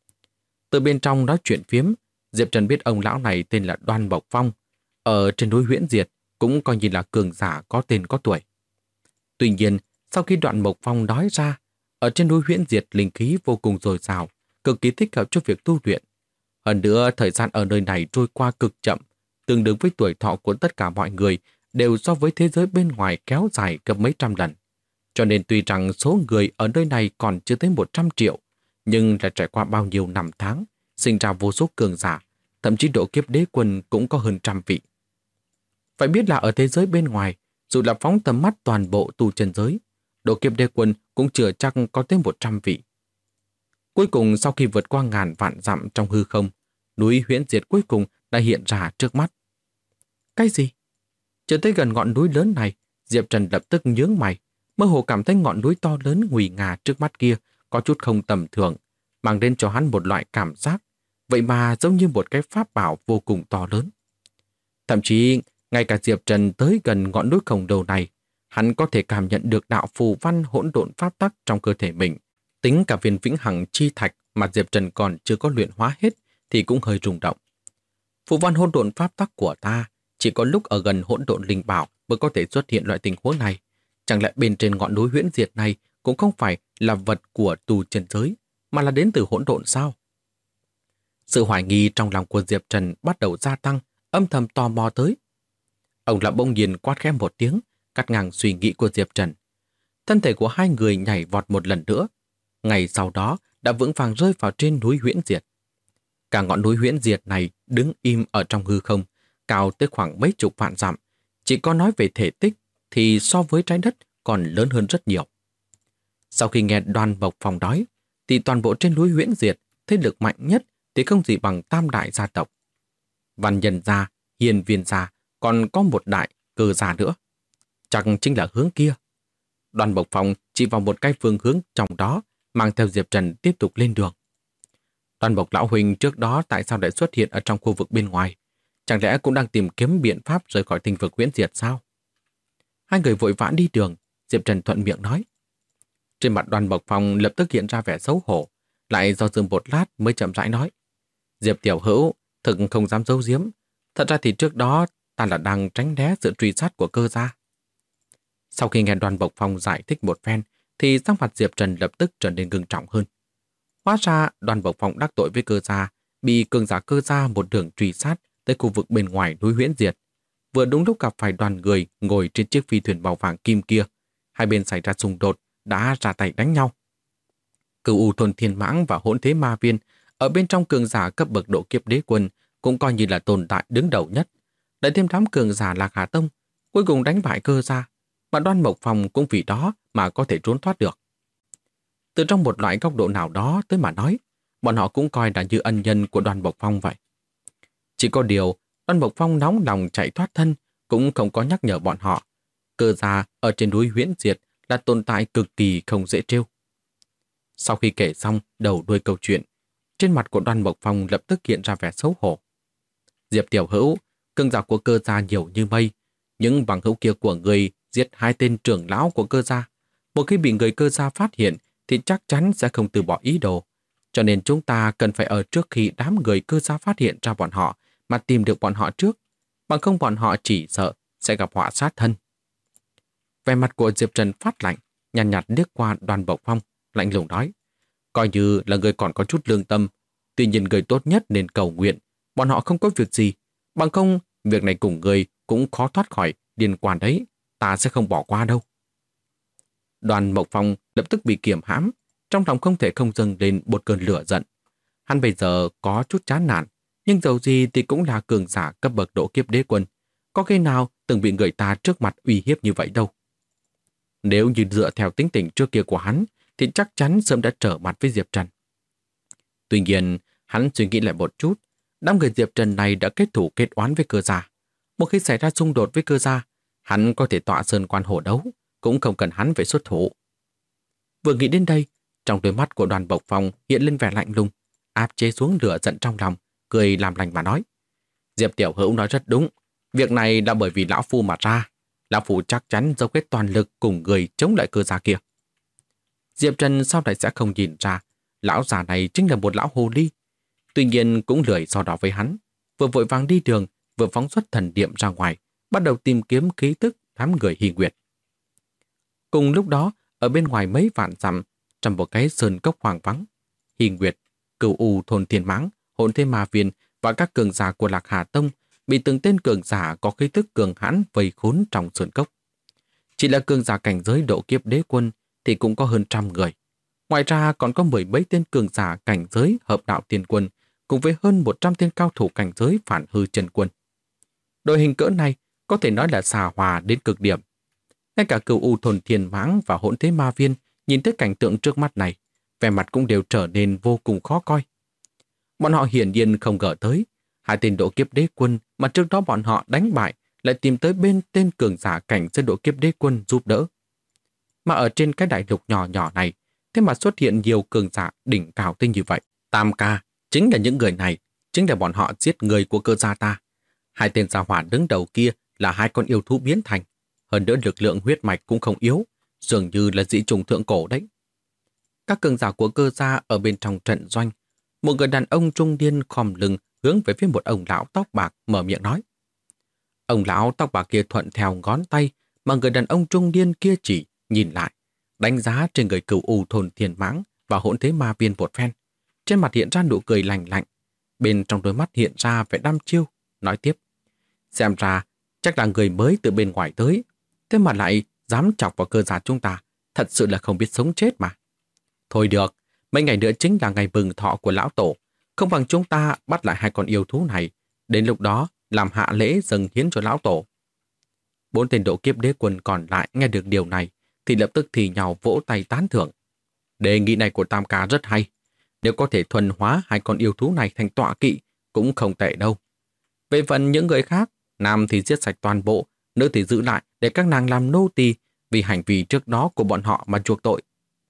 Từ bên trong nói chuyện phiếm, Diệp Trần biết ông lão này tên là Đoan Mộc Phong, ở trên núi Huyễn Diệt cũng coi như là cường giả có tên có tuổi. Tuy nhiên, sau khi Đoan Mộc Phong nói ra, ở trên núi Huyễn Diệt linh khí vô cùng dồi dào, cực kỳ thích hợp cho việc tu luyện. Hơn nữa, thời gian ở nơi này trôi qua cực chậm, tương đương với tuổi thọ của tất cả mọi người đều so với thế giới bên ngoài kéo dài gấp mấy trăm lần. Cho nên tuy rằng số người ở nơi này còn chưa tới 100 triệu, nhưng đã trải qua bao nhiêu năm tháng, sinh ra vô số cường giả, thậm chí độ kiếp đế quân cũng có hơn 100 vị. Phải biết là ở thế giới bên ngoài, dù là phóng tầm mắt toàn bộ tu chân giới, độ kiếp đế quân cũng chưa chắc có tới 100 vị. Cuối cùng sau khi vượt qua ngàn vạn dặm trong hư không, núi Huyễn Diệt cuối cùng đã hiện ra trước mắt. Cái gì? Chưa tới gần ngọn núi lớn này, Diệp Trần lập tức nhướng mày, mơ hồ cảm thấy ngọn núi to lớn nguy nga trước mắt kia có chút không tầm thường, mang đến cho hắn một loại cảm giác, vậy mà giống như một cái pháp bảo vô cùng to lớn. Thậm chí, ngay cả Diệp Trần tới gần ngọn núi khổng lồ này, hắn có thể cảm nhận được đạo phù văn hỗn độn pháp tắc trong cơ thể mình. Tính cả viên vĩnh hằng chi thạch mà Diệp Trần còn chưa có luyện hóa hết thì cũng hơi rung động. Phù văn hỗn độn pháp tắc của ta chỉ có lúc ở gần hỗn độn linh bảo mới có thể xuất hiện loại tình huống này. Chẳng lẽ bên trên ngọn núi Huyễn Diệt này cũng không phải là vật của tu chân giới, mà là đến từ hỗn độn sao? Sự hoài nghi trong lòng của Diệp Trần bắt đầu gia tăng, âm thầm tò mò tới. Ông lão bỗng nhiên quát khẽ một tiếng, cắt ngang suy nghĩ của Diệp Trần. Thân thể của hai người nhảy vọt một lần nữa, ngày sau đó đã vững vàng rơi vào trên núi Huyễn Diệt. Cả ngọn núi Huyễn Diệt này đứng im ở trong hư không, cao tới khoảng mấy chục vạn dặm, chỉ có nói về thể tích thì so với trái đất còn lớn hơn rất nhiều. Sau khi nghe Đoan Mộc Phong nói, thì toàn bộ trên núi Huyễn Diệt, thế lực mạnh nhất thì không gì bằng tam đại gia tộc. Văn Nhân gia, Hiền Viên gia, còn có một đại Cơ gia nữa. Chắc chính là hướng kia. Đoan Mộc Phong chỉ vào một cái phương hướng trong đó, mang theo Diệp Trần tiếp tục lên đường. Đoan Mộc lão huynh trước đó tại sao lại xuất hiện ở trong khu vực bên ngoài? Chẳng lẽ cũng đang tìm kiếm biện pháp rời khỏi tinh vực Huyễn Diệt sao? Hai người vội vã đi đường, Diệp Trần thuận miệng nói. Trên mặt Đoan Mộc Phong lập tức hiện ra vẻ xấu hổ, lại do dự một lát mới chậm rãi nói. Diệp tiểu hữu, thực không dám giấu giếm. Thật ra thì trước đó ta là đang tránh né sự truy sát của Cơ gia. Sau khi nghe Đoan Mộc Phong giải thích một phen, thì sắc mặt Diệp Trần lập tức trở nên ngưng trọng hơn. Hóa ra Đoan Mộc Phong đắc tội với Cơ gia, bị cường giả Cơ gia một đường truy sát tới khu vực bên ngoài núi Huyễn Diệt. Vừa đúng lúc gặp phải đoàn người ngồi trên chiếc phi thuyền màu vàng kim kia, hai bên xảy ra xung đột, đã ra tay đánh nhau. Cửu U Thôn Thiên Mãng và Hỗn Thế Ma Viên ở bên trong cường giả cấp bậc độ kiếp đế quân cũng coi như là tồn tại đứng đầu nhất. Lại thêm đám cường giả Lạc Hà Tông, cuối cùng đánh bại Cơ gia, mà Đoan Mộc Phong cũng vì đó mà có thể trốn thoát được. Từ trong một loại góc độ nào đó tới mà nói, bọn họ cũng coi là như ân nhân của Đoan Mộc Phong vậy. Chỉ có điều, Đoan Mộc Phong nóng lòng chạy thoát thân, cũng không có nhắc nhở bọn họ. Cơ gia ở trên núi Huyễn Diệt là tồn tại cực kỳ không dễ trêu. Sau khi kể xong đầu đuôi câu chuyện, trên mặt của Đoan Mộc Phong lập tức hiện ra vẻ xấu hổ. Diệp tiểu hữu, cường giả của Cơ gia nhiều như mây, những bằng hữu kia của người giết 2 tên trưởng lão của Cơ gia. Một khi bị người Cơ gia phát hiện thì chắc chắn sẽ không từ bỏ ý đồ. Cho nên chúng ta cần phải ở trước khi đám người Cơ gia phát hiện ra bọn họ mà tìm được bọn họ trước. Bằng không bọn họ chỉ sợ sẽ gặp họa sát thân. Vẻ mặt của Diệp Trần phát lạnh, nhàn nhạt liếc qua Đoàn Bộc Phong, lạnh lùng nói: coi như là người còn có chút lương tâm, tuy nhiên người tốt nhất nên cầu nguyện bọn họ không có việc gì, bằng không việc này cùng người cũng khó thoát khỏi liên quan đấy, ta sẽ không bỏ qua đâu. Đoàn Mộc Phong lập tức bị kiềm hãm, trong lòng không thể không dâng lên một cơn lửa giận. Hắn bây giờ có chút chán nản, nhưng dầu gì thì cũng là cường giả cấp bậc độ kiếp đế quân, có khi nào từng bị người ta trước mặt uy hiếp như vậy đâu. Nếu như dựa theo tính tình trước kia của hắn, thì chắc chắn sớm đã trở mặt với Diệp Trần. Tuy nhiên, hắn suy nghĩ lại một chút, đám người Diệp Trần này đã kết thủ kết oán với Cơ gia. Một khi xảy ra xung đột với Cơ gia, hắn có thể tọa sơn quan hổ đấu, cũng không cần hắn phải xuất thủ. Vừa nghĩ đến đây, trong đôi mắt của Đoàn Bộc Phong hiện lên vẻ lạnh lùng, áp chế xuống lửa giận trong lòng, cười làm lành mà nói: Diệp tiểu hữu nói rất đúng, việc này là bởi vì lão phu mà ra. Lão phu chắc chắn dốc hết toàn lực cùng người chống lại Cơ gia kia. Diệp Trần sau này sẽ không nhìn ra lão già này chính là một lão hồ ly. Tuy nhiên cũng lười so đo với hắn, vừa vội vàng đi đường, vừa phóng xuất thần niệm ra ngoài, bắt đầu tìm kiếm khí tức đám người Hy Nguyệt. Cùng lúc đó, ở bên ngoài mấy vạn dặm, trong một cái sơn cốc hoang vắng, Hy Nguyệt, Cửu U thôn Thiên Mãng, Hỗn Thế Ma Viên và các cường giả của Lạc Hà Tông bị từng tên cường giả có khí tức cường hãn vây khốn trong sơn cốc. Chỉ là cường giả cảnh giới độ kiếp đế quân thì cũng có hơn 100 người. Ngoài ra còn có 10 mấy tên cường giả cảnh giới hợp đạo tiên quân cùng với hơn 100 tên cao thủ cảnh giới phản hư chân quân. Đội hình cỡ này có thể nói là xà hòa đến cực điểm. Ngay cả Cửu U thôn Thiên Mãng và Hỗn Thế Ma Viên nhìn thấy cảnh tượng trước mắt này, vẻ mặt cũng đều trở nên vô cùng khó coi. Bọn họ hiển nhiên không ngờ tới 2 tên độ kiếp đế quân mà trước đó bọn họ đánh bại lại tìm tới bên tên cường giả cảnh giới độ kiếp đế quân giúp đỡ. Mà ở trên cái đại lục nhỏ nhỏ này, thế mà xuất hiện nhiều cường giả đỉnh cao tinh như vậy. Tam ca, chính là những người này, chính là bọn họ giết người của Cơ gia ta. 2 tên gia hỏa đứng đầu kia là 2 con yêu thú biến thành. Hơn nữa lực lượng huyết mạch cũng không yếu, dường như là dị trùng thượng cổ đấy. Các cường giả của Cơ gia ở bên trong trận doanh, một người đàn ông trung niên khom lưng hướng về phía một ông lão tóc bạc mở miệng nói. Ông lão tóc bạc kia thuận theo ngón tay mà người đàn ông trung niên kia chỉ, nhìn lại, đánh giá trên người Cửu U thôn Thiên Mãng và Hỗn Thế Ma Viên một phen. Trên mặt hiện ra nụ cười lạnh lạnh, bên trong đôi mắt hiện ra vẻ đăm chiêu, nói tiếp. Xem ra, chắc là người mới từ bên ngoài tới, thế mà lại dám chọc vào Cơ gia chúng ta, thật sự là không biết sống chết mà. Thôi được, mấy ngày nữa chính là ngày mừng thọ của lão tổ, không bằng chúng ta bắt lại 2 con yêu thú này, đến lúc đó làm hạ lễ dâng hiến cho lão tổ. 4 tên độ kiếp đế quân còn lại nghe được điều này thì lập tức thì nhào vỗ tay tán thưởng. Đề nghị này của Tam ca rất hay, nếu có thể thuần hóa 2 con yêu thú này thành tọa kỵ cũng không tệ đâu. Về phần những người khác, nam thì giết sạch toàn bộ, nữ thì giữ lại để các nàng làm nô tỳ vì hành vi trước đó của bọn họ mà chuộc tội.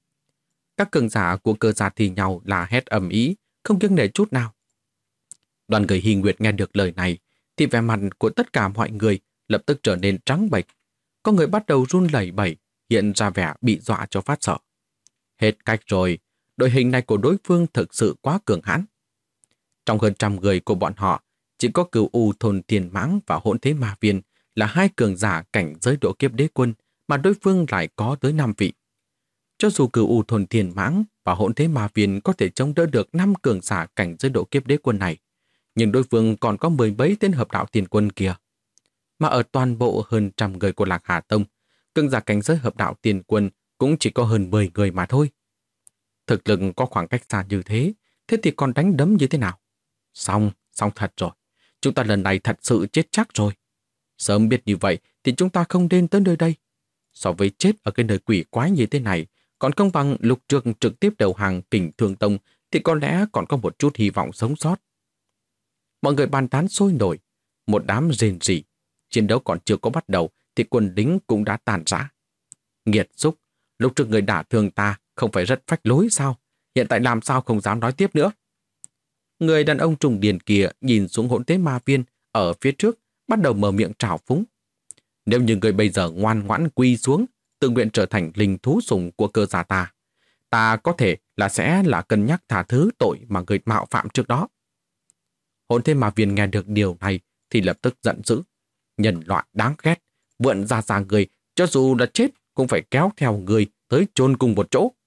Các cường giả của Cơ gia thì nhau là hét ầm ĩ, không kiêng nể chút nào. Đoàn người Hy Nguyệt nghe được lời này thì vẻ mặt của tất cả mọi người lập tức trở nên trắng bệch. Có người bắt đầu run lẩy bẩy, hiện ra vẻ bị dọa cho phát sợ. Hết cách rồi, đội hình này của đối phương thực sự quá cường hãn. Trong hơn 100 người của bọn họ, chỉ có Cửu U thôn Thiên Mãng và Hỗn Thế Ma Viên là 2 cường giả cảnh giới độ kiếp đế quân mà đối phương lại có tới 5 vị. Cho dù Cửu U thôn Thiên Mãng và Hỗn Thế Ma Viên có thể chống đỡ được 5 cường giả cảnh giới độ kiếp đế quân này, nhưng đối phương còn có 10 mấy tên hợp đạo tiền quân kia. Mà ở toàn bộ hơn 100 người của Lạc Hà Tông, cường giả cảnh giới hợp đạo tiền quân cũng chỉ có hơn 10 người mà thôi. Thực lực có khoảng cách xa như thế, thế thì còn đánh đấm như thế nào? Xong thật rồi. Chúng ta lần này thật sự chết chắc rồi. Sớm biết như vậy thì chúng ta không nên tới nơi đây. So với chết ở cái nơi quỷ quái như thế này, còn không bằng lục trước trực tiếp đầu hàng Kình Thương Tông thì có lẽ còn có một chút hy vọng sống sót. Mọi người bàn tán sôi nổi, một đám rền rỉ. Chiến đấu còn chưa có bắt đầu thì quân lính cũng đã tàn rã. Nghiệt xúc, lúc trước người đả thương ta không phải rất phách lối sao? Hiện tại làm sao không dám nói tiếp nữa? Người đàn ông trùng điền kia nhìn xuống Hỗn Thế Ma Viên ở phía trước, bắt đầu mở miệng trào phúng. Nếu như người bây giờ ngoan ngoãn quy xuống, tự nguyện trở thành linh thú sủng của Cơ gia ta có thể sẽ cân nhắc tha thứ tội mà người mạo phạm trước đó. Hồn Thế Ma Viên nghe được điều này thì lập tức giận dữ. Nhân loại đáng ghét, vượn ra người, cho dù đã chết cũng phải kéo theo người tới chôn cùng một chỗ.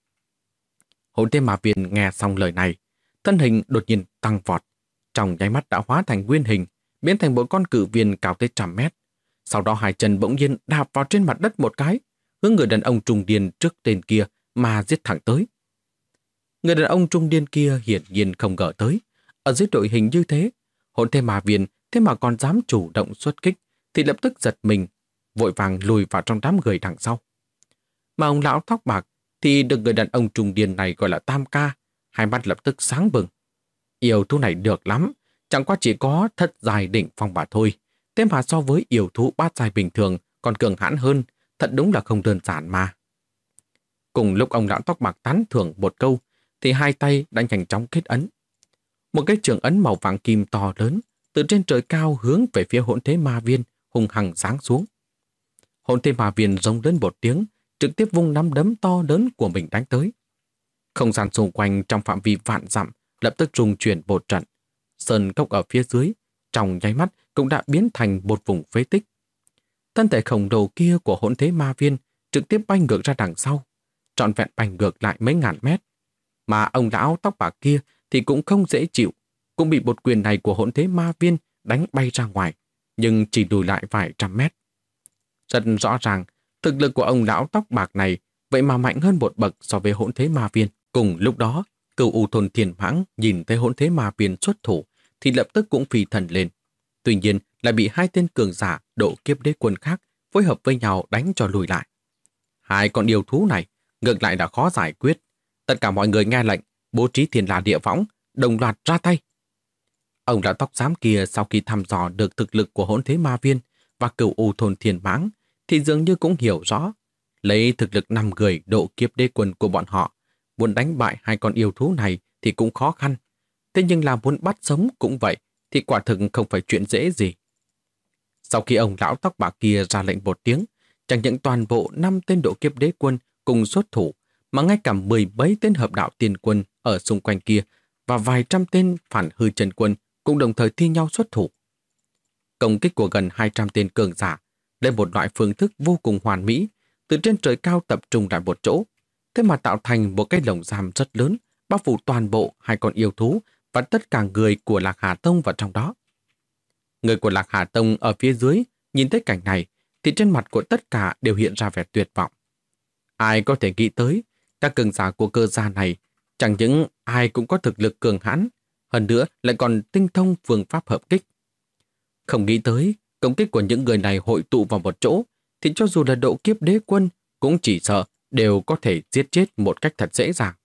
Hồn Thế Ma Viên nghe xong lời này, thân hình đột nhiên tăng vọt, trong nháy mắt đã hóa thành nguyên hình, biến thành một con cự viên cao tới 100 mét. Sau đó hai chân bỗng nhiên đạp vào trên mặt đất một cái, hướng người đàn ông trung niên trước tên kia mà giết thẳng tới. Người đàn ông trung niên kia hiển nhiên không ngờ tới, ở dưới đội hình như thế, Hồn Thế Ma Viên thế mà còn dám chủ động xuất kích, thì lập tức giật mình, vội vàng lùi vào trong đám người đằng sau. Mà ông lão tóc bạc thì được người đàn ông trung niên này gọi là Tam Ca, hai mắt lập tức sáng bừng. Yêu thú này được lắm, chẳng qua chỉ có thất giai đỉnh phong bà thôi, thế mà so với yêu thú bát giai bình thường còn cường hãn hơn, thật đúng là không đơn giản mà. Cùng lúc ông lão tóc bạc tán thưởng một câu, thì hai tay đã nhanh chóng kết ấn. Một cái trường ấn màu vàng kim to lớn từ trên trời cao hướng về phía Hồn Thế Ma Viên hung hăng giáng xuống. Hồn Thế Ma Viên rống lên một tiếng, trực tiếp vung nắm đấm to lớn của mình đánh tới. Không gian xung quanh trong phạm vi vạn dặm lập tức rung chuyển một trận. Sơn cốc ở phía dưới trong nháy mắt cũng đã biến thành một vùng phế tích. Thân thể khổng lồ kia của Hồn Thế Ma Viên trực tiếp bay ngược ra đằng sau, trọn vẹn bay ngược lại mấy ngàn mét. Mà ông lão tóc bạc kia thì cũng không dễ chịu, cũng bị một quyền này của Hồn Thế Ma Viên đánh bay ra ngoài, nhưng chỉ lùi lại vài trăm mét. Rất rõ ràng, thực lực của ông lão tóc bạc này vậy mà mạnh hơn một bậc so với Hồn Thế Ma Viên. Cùng lúc đó, Cửu U Thôn Thiên Mãng nhìn thấy Hồn Thế Ma Viên xuất thủ thì lập tức cũng phi thần lên. Tuy nhiên lại bị hai tên cường giả độ kiếp đế quân khác phối hợp với nhau đánh cho lùi lại. Hai con yêu thú này ngược lại đã khó giải quyết. Tất cả mọi người nghe lệnh, bố trí Thiên La Địa Võng, đồng loạt ra tay. Ông lão tóc xám kia sau khi thăm dò được thực lực của Hồn Thế Ma Viên và Cửu U Thôn Thiên Mãng thì dường như cũng hiểu rõ, lấy thực lực 5 người độ kiếp đế quân của bọn họ, muốn đánh bại hai con yêu thú này thì cũng khó khăn. Thế nhưng là muốn bắt sống cũng vậy, thì quả thực không phải chuyện dễ gì. Sau khi ông lão tóc bạc kia ra lệnh một tiếng, chẳng những toàn bộ 5 tên độ kiếp đế quân cùng xuất thủ, mà ngay cả 10 mấy tên hợp đạo tiền quân ở xung quanh kia và vài trăm tên phản hư chân quân cũng đồng thời thi nhau xuất thủ. Công kích của gần 200 tên cường giả đây một loại phương thức vô cùng hoàn mỹ, từ trên trời cao tập trung lại một chỗ, thế mà tạo thành một cái lồng giam rất lớn, bao phủ toàn bộ hai con yêu thú và tất cả người của Lạc Hà Tông vào trong đó. Người của Lạc Hà Tông ở phía dưới nhìn thấy cảnh này thì trên mặt của tất cả đều hiện ra vẻ tuyệt vọng. Ai có thể nghĩ tới các cường giả của Cơ gia này chẳng những ai cũng có thực lực cường hãn, hơn nữa lại còn tinh thông phương pháp hợp kích. Không nghĩ tới công kích của những người này hội tụ vào một chỗ thì cho dù là độ kiếp đế quân cũng chỉ sợ đều có thể giết chết một cách thật dễ dàng.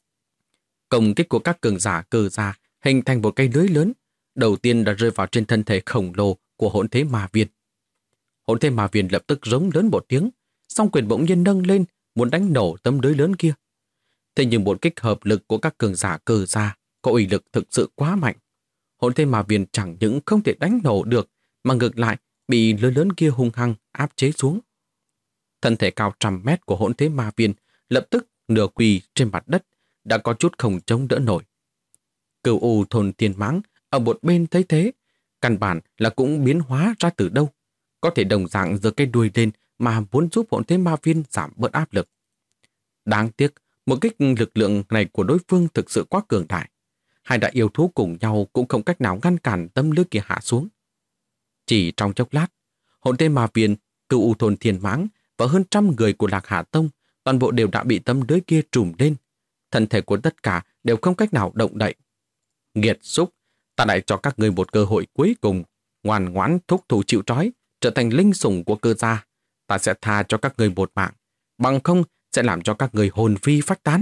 Công kích của các cường giả Cơ gia hình thành một cây lưới lớn, đầu tiên đã rơi vào trên thân thể khổng lồ của Hồn Thế Ma Viên. Hồn Thế Ma Viên lập tức rống lớn một tiếng, song quyền bỗng nhiên nâng lên muốn đánh nổ tấm lưới lớn kia. Thế nhưng một kích hợp lực của các cường giả Cơ gia có uy lực thực sự quá mạnh. Hồn Thế Ma Viên chẳng những không thể đánh nổ được, mà ngược lại bị lưới lớn kia hung hăng áp chế xuống. Thân thể cao 100 mét của Hồn Thế Ma Viên lập tức nửa quỳ trên mặt đất, đã có chút không chống đỡ nổi. Cửu U Thôn Thiên Mãng ở một bên thấy thế, căn bản là cũng biến hóa ra từ đâu, có thể đồng dạng giơ cái đuôi lên mà muốn giúp Hồn Thế Ma Viên giảm bớt áp lực. Đáng tiếc, một kích lực lượng này của đối phương thực sự quá cường đại. Hai đại yêu thú cùng nhau cũng không cách nào ngăn cản tấm lưới kia hạ xuống. Chỉ trong chốc lát, Hồn Thế Ma Viên, Cửu U Thôn Thiên Mãng và hơn 100 người của Lạc Hà Tông toàn bộ đều đã bị tấm lưới kia trùm lên. Thân thể của tất cả đều không cách nào động đậy. Nghiệt xúc, ta lại cho các người một cơ hội cuối cùng, ngoan ngoãn thúc thủ chịu trói, trở thành linh sủng của Cơ gia. Ta sẽ tha cho các người một mạng, bằng không sẽ làm cho các người hồn phi phách tán.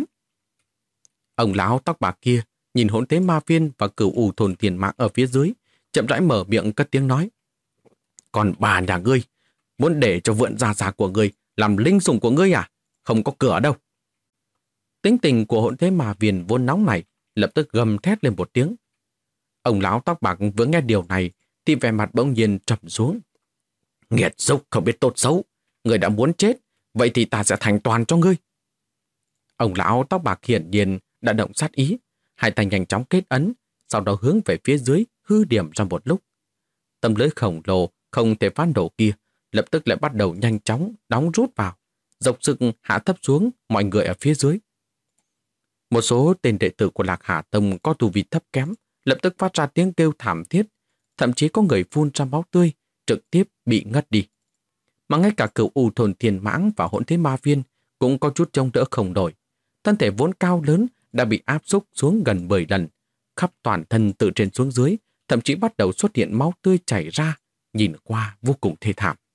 Ông lão tóc bạc kia nhìn Hồn Thế Ma Viên và Cửu U Thôn Thiên Mãng ở phía dưới, chậm rãi mở miệng cất tiếng nói: "Còn bà nhà ngươi, muốn để cho vượn già của ngươi làm linh sủng của ngươi à? Không có cửa đâu." Tính tình của Hồn Thế Ma Viên vốn nóng này lập tức gầm thét lên một tiếng. Ông lão tóc bạc vừa nghe điều này thì vẻ mặt bỗng nhiên trầm xuống. Nghiệt xúc không biết tốt xấu. Người đã muốn chết, vậy thì ta sẽ thành toàn cho ngươi. Ông lão tóc bạc hiển nhiên đã động sát ý. Hai tay nhanh chóng kết ấn, sau đó hướng về phía dưới hư điểm ra một lúc. Tấm lưới khổng lồ không thể phán đổ kia lập tức lại bắt đầu nhanh chóng đóng rút vào, dọc rực hạ thấp xuống mọi người ở phía dưới. Một số tên đệ tử của Lạc Hà Tông có tu vi thấp kém lập tức phát ra tiếng kêu thảm thiết, thậm chí có người phun ra máu tươi, trực tiếp bị ngất đi. Mà ngay cả cửu U Thôn Thiên Mãng và Hỗn Thế Ma Viên cũng có chút trông đỡ không nổi. Thân thể vốn cao lớn đã bị áp xúc xuống gần 10 lần, khắp toàn thân từ trên xuống dưới, thậm chí bắt đầu xuất hiện máu tươi chảy ra, nhìn qua vô cùng thê thảm.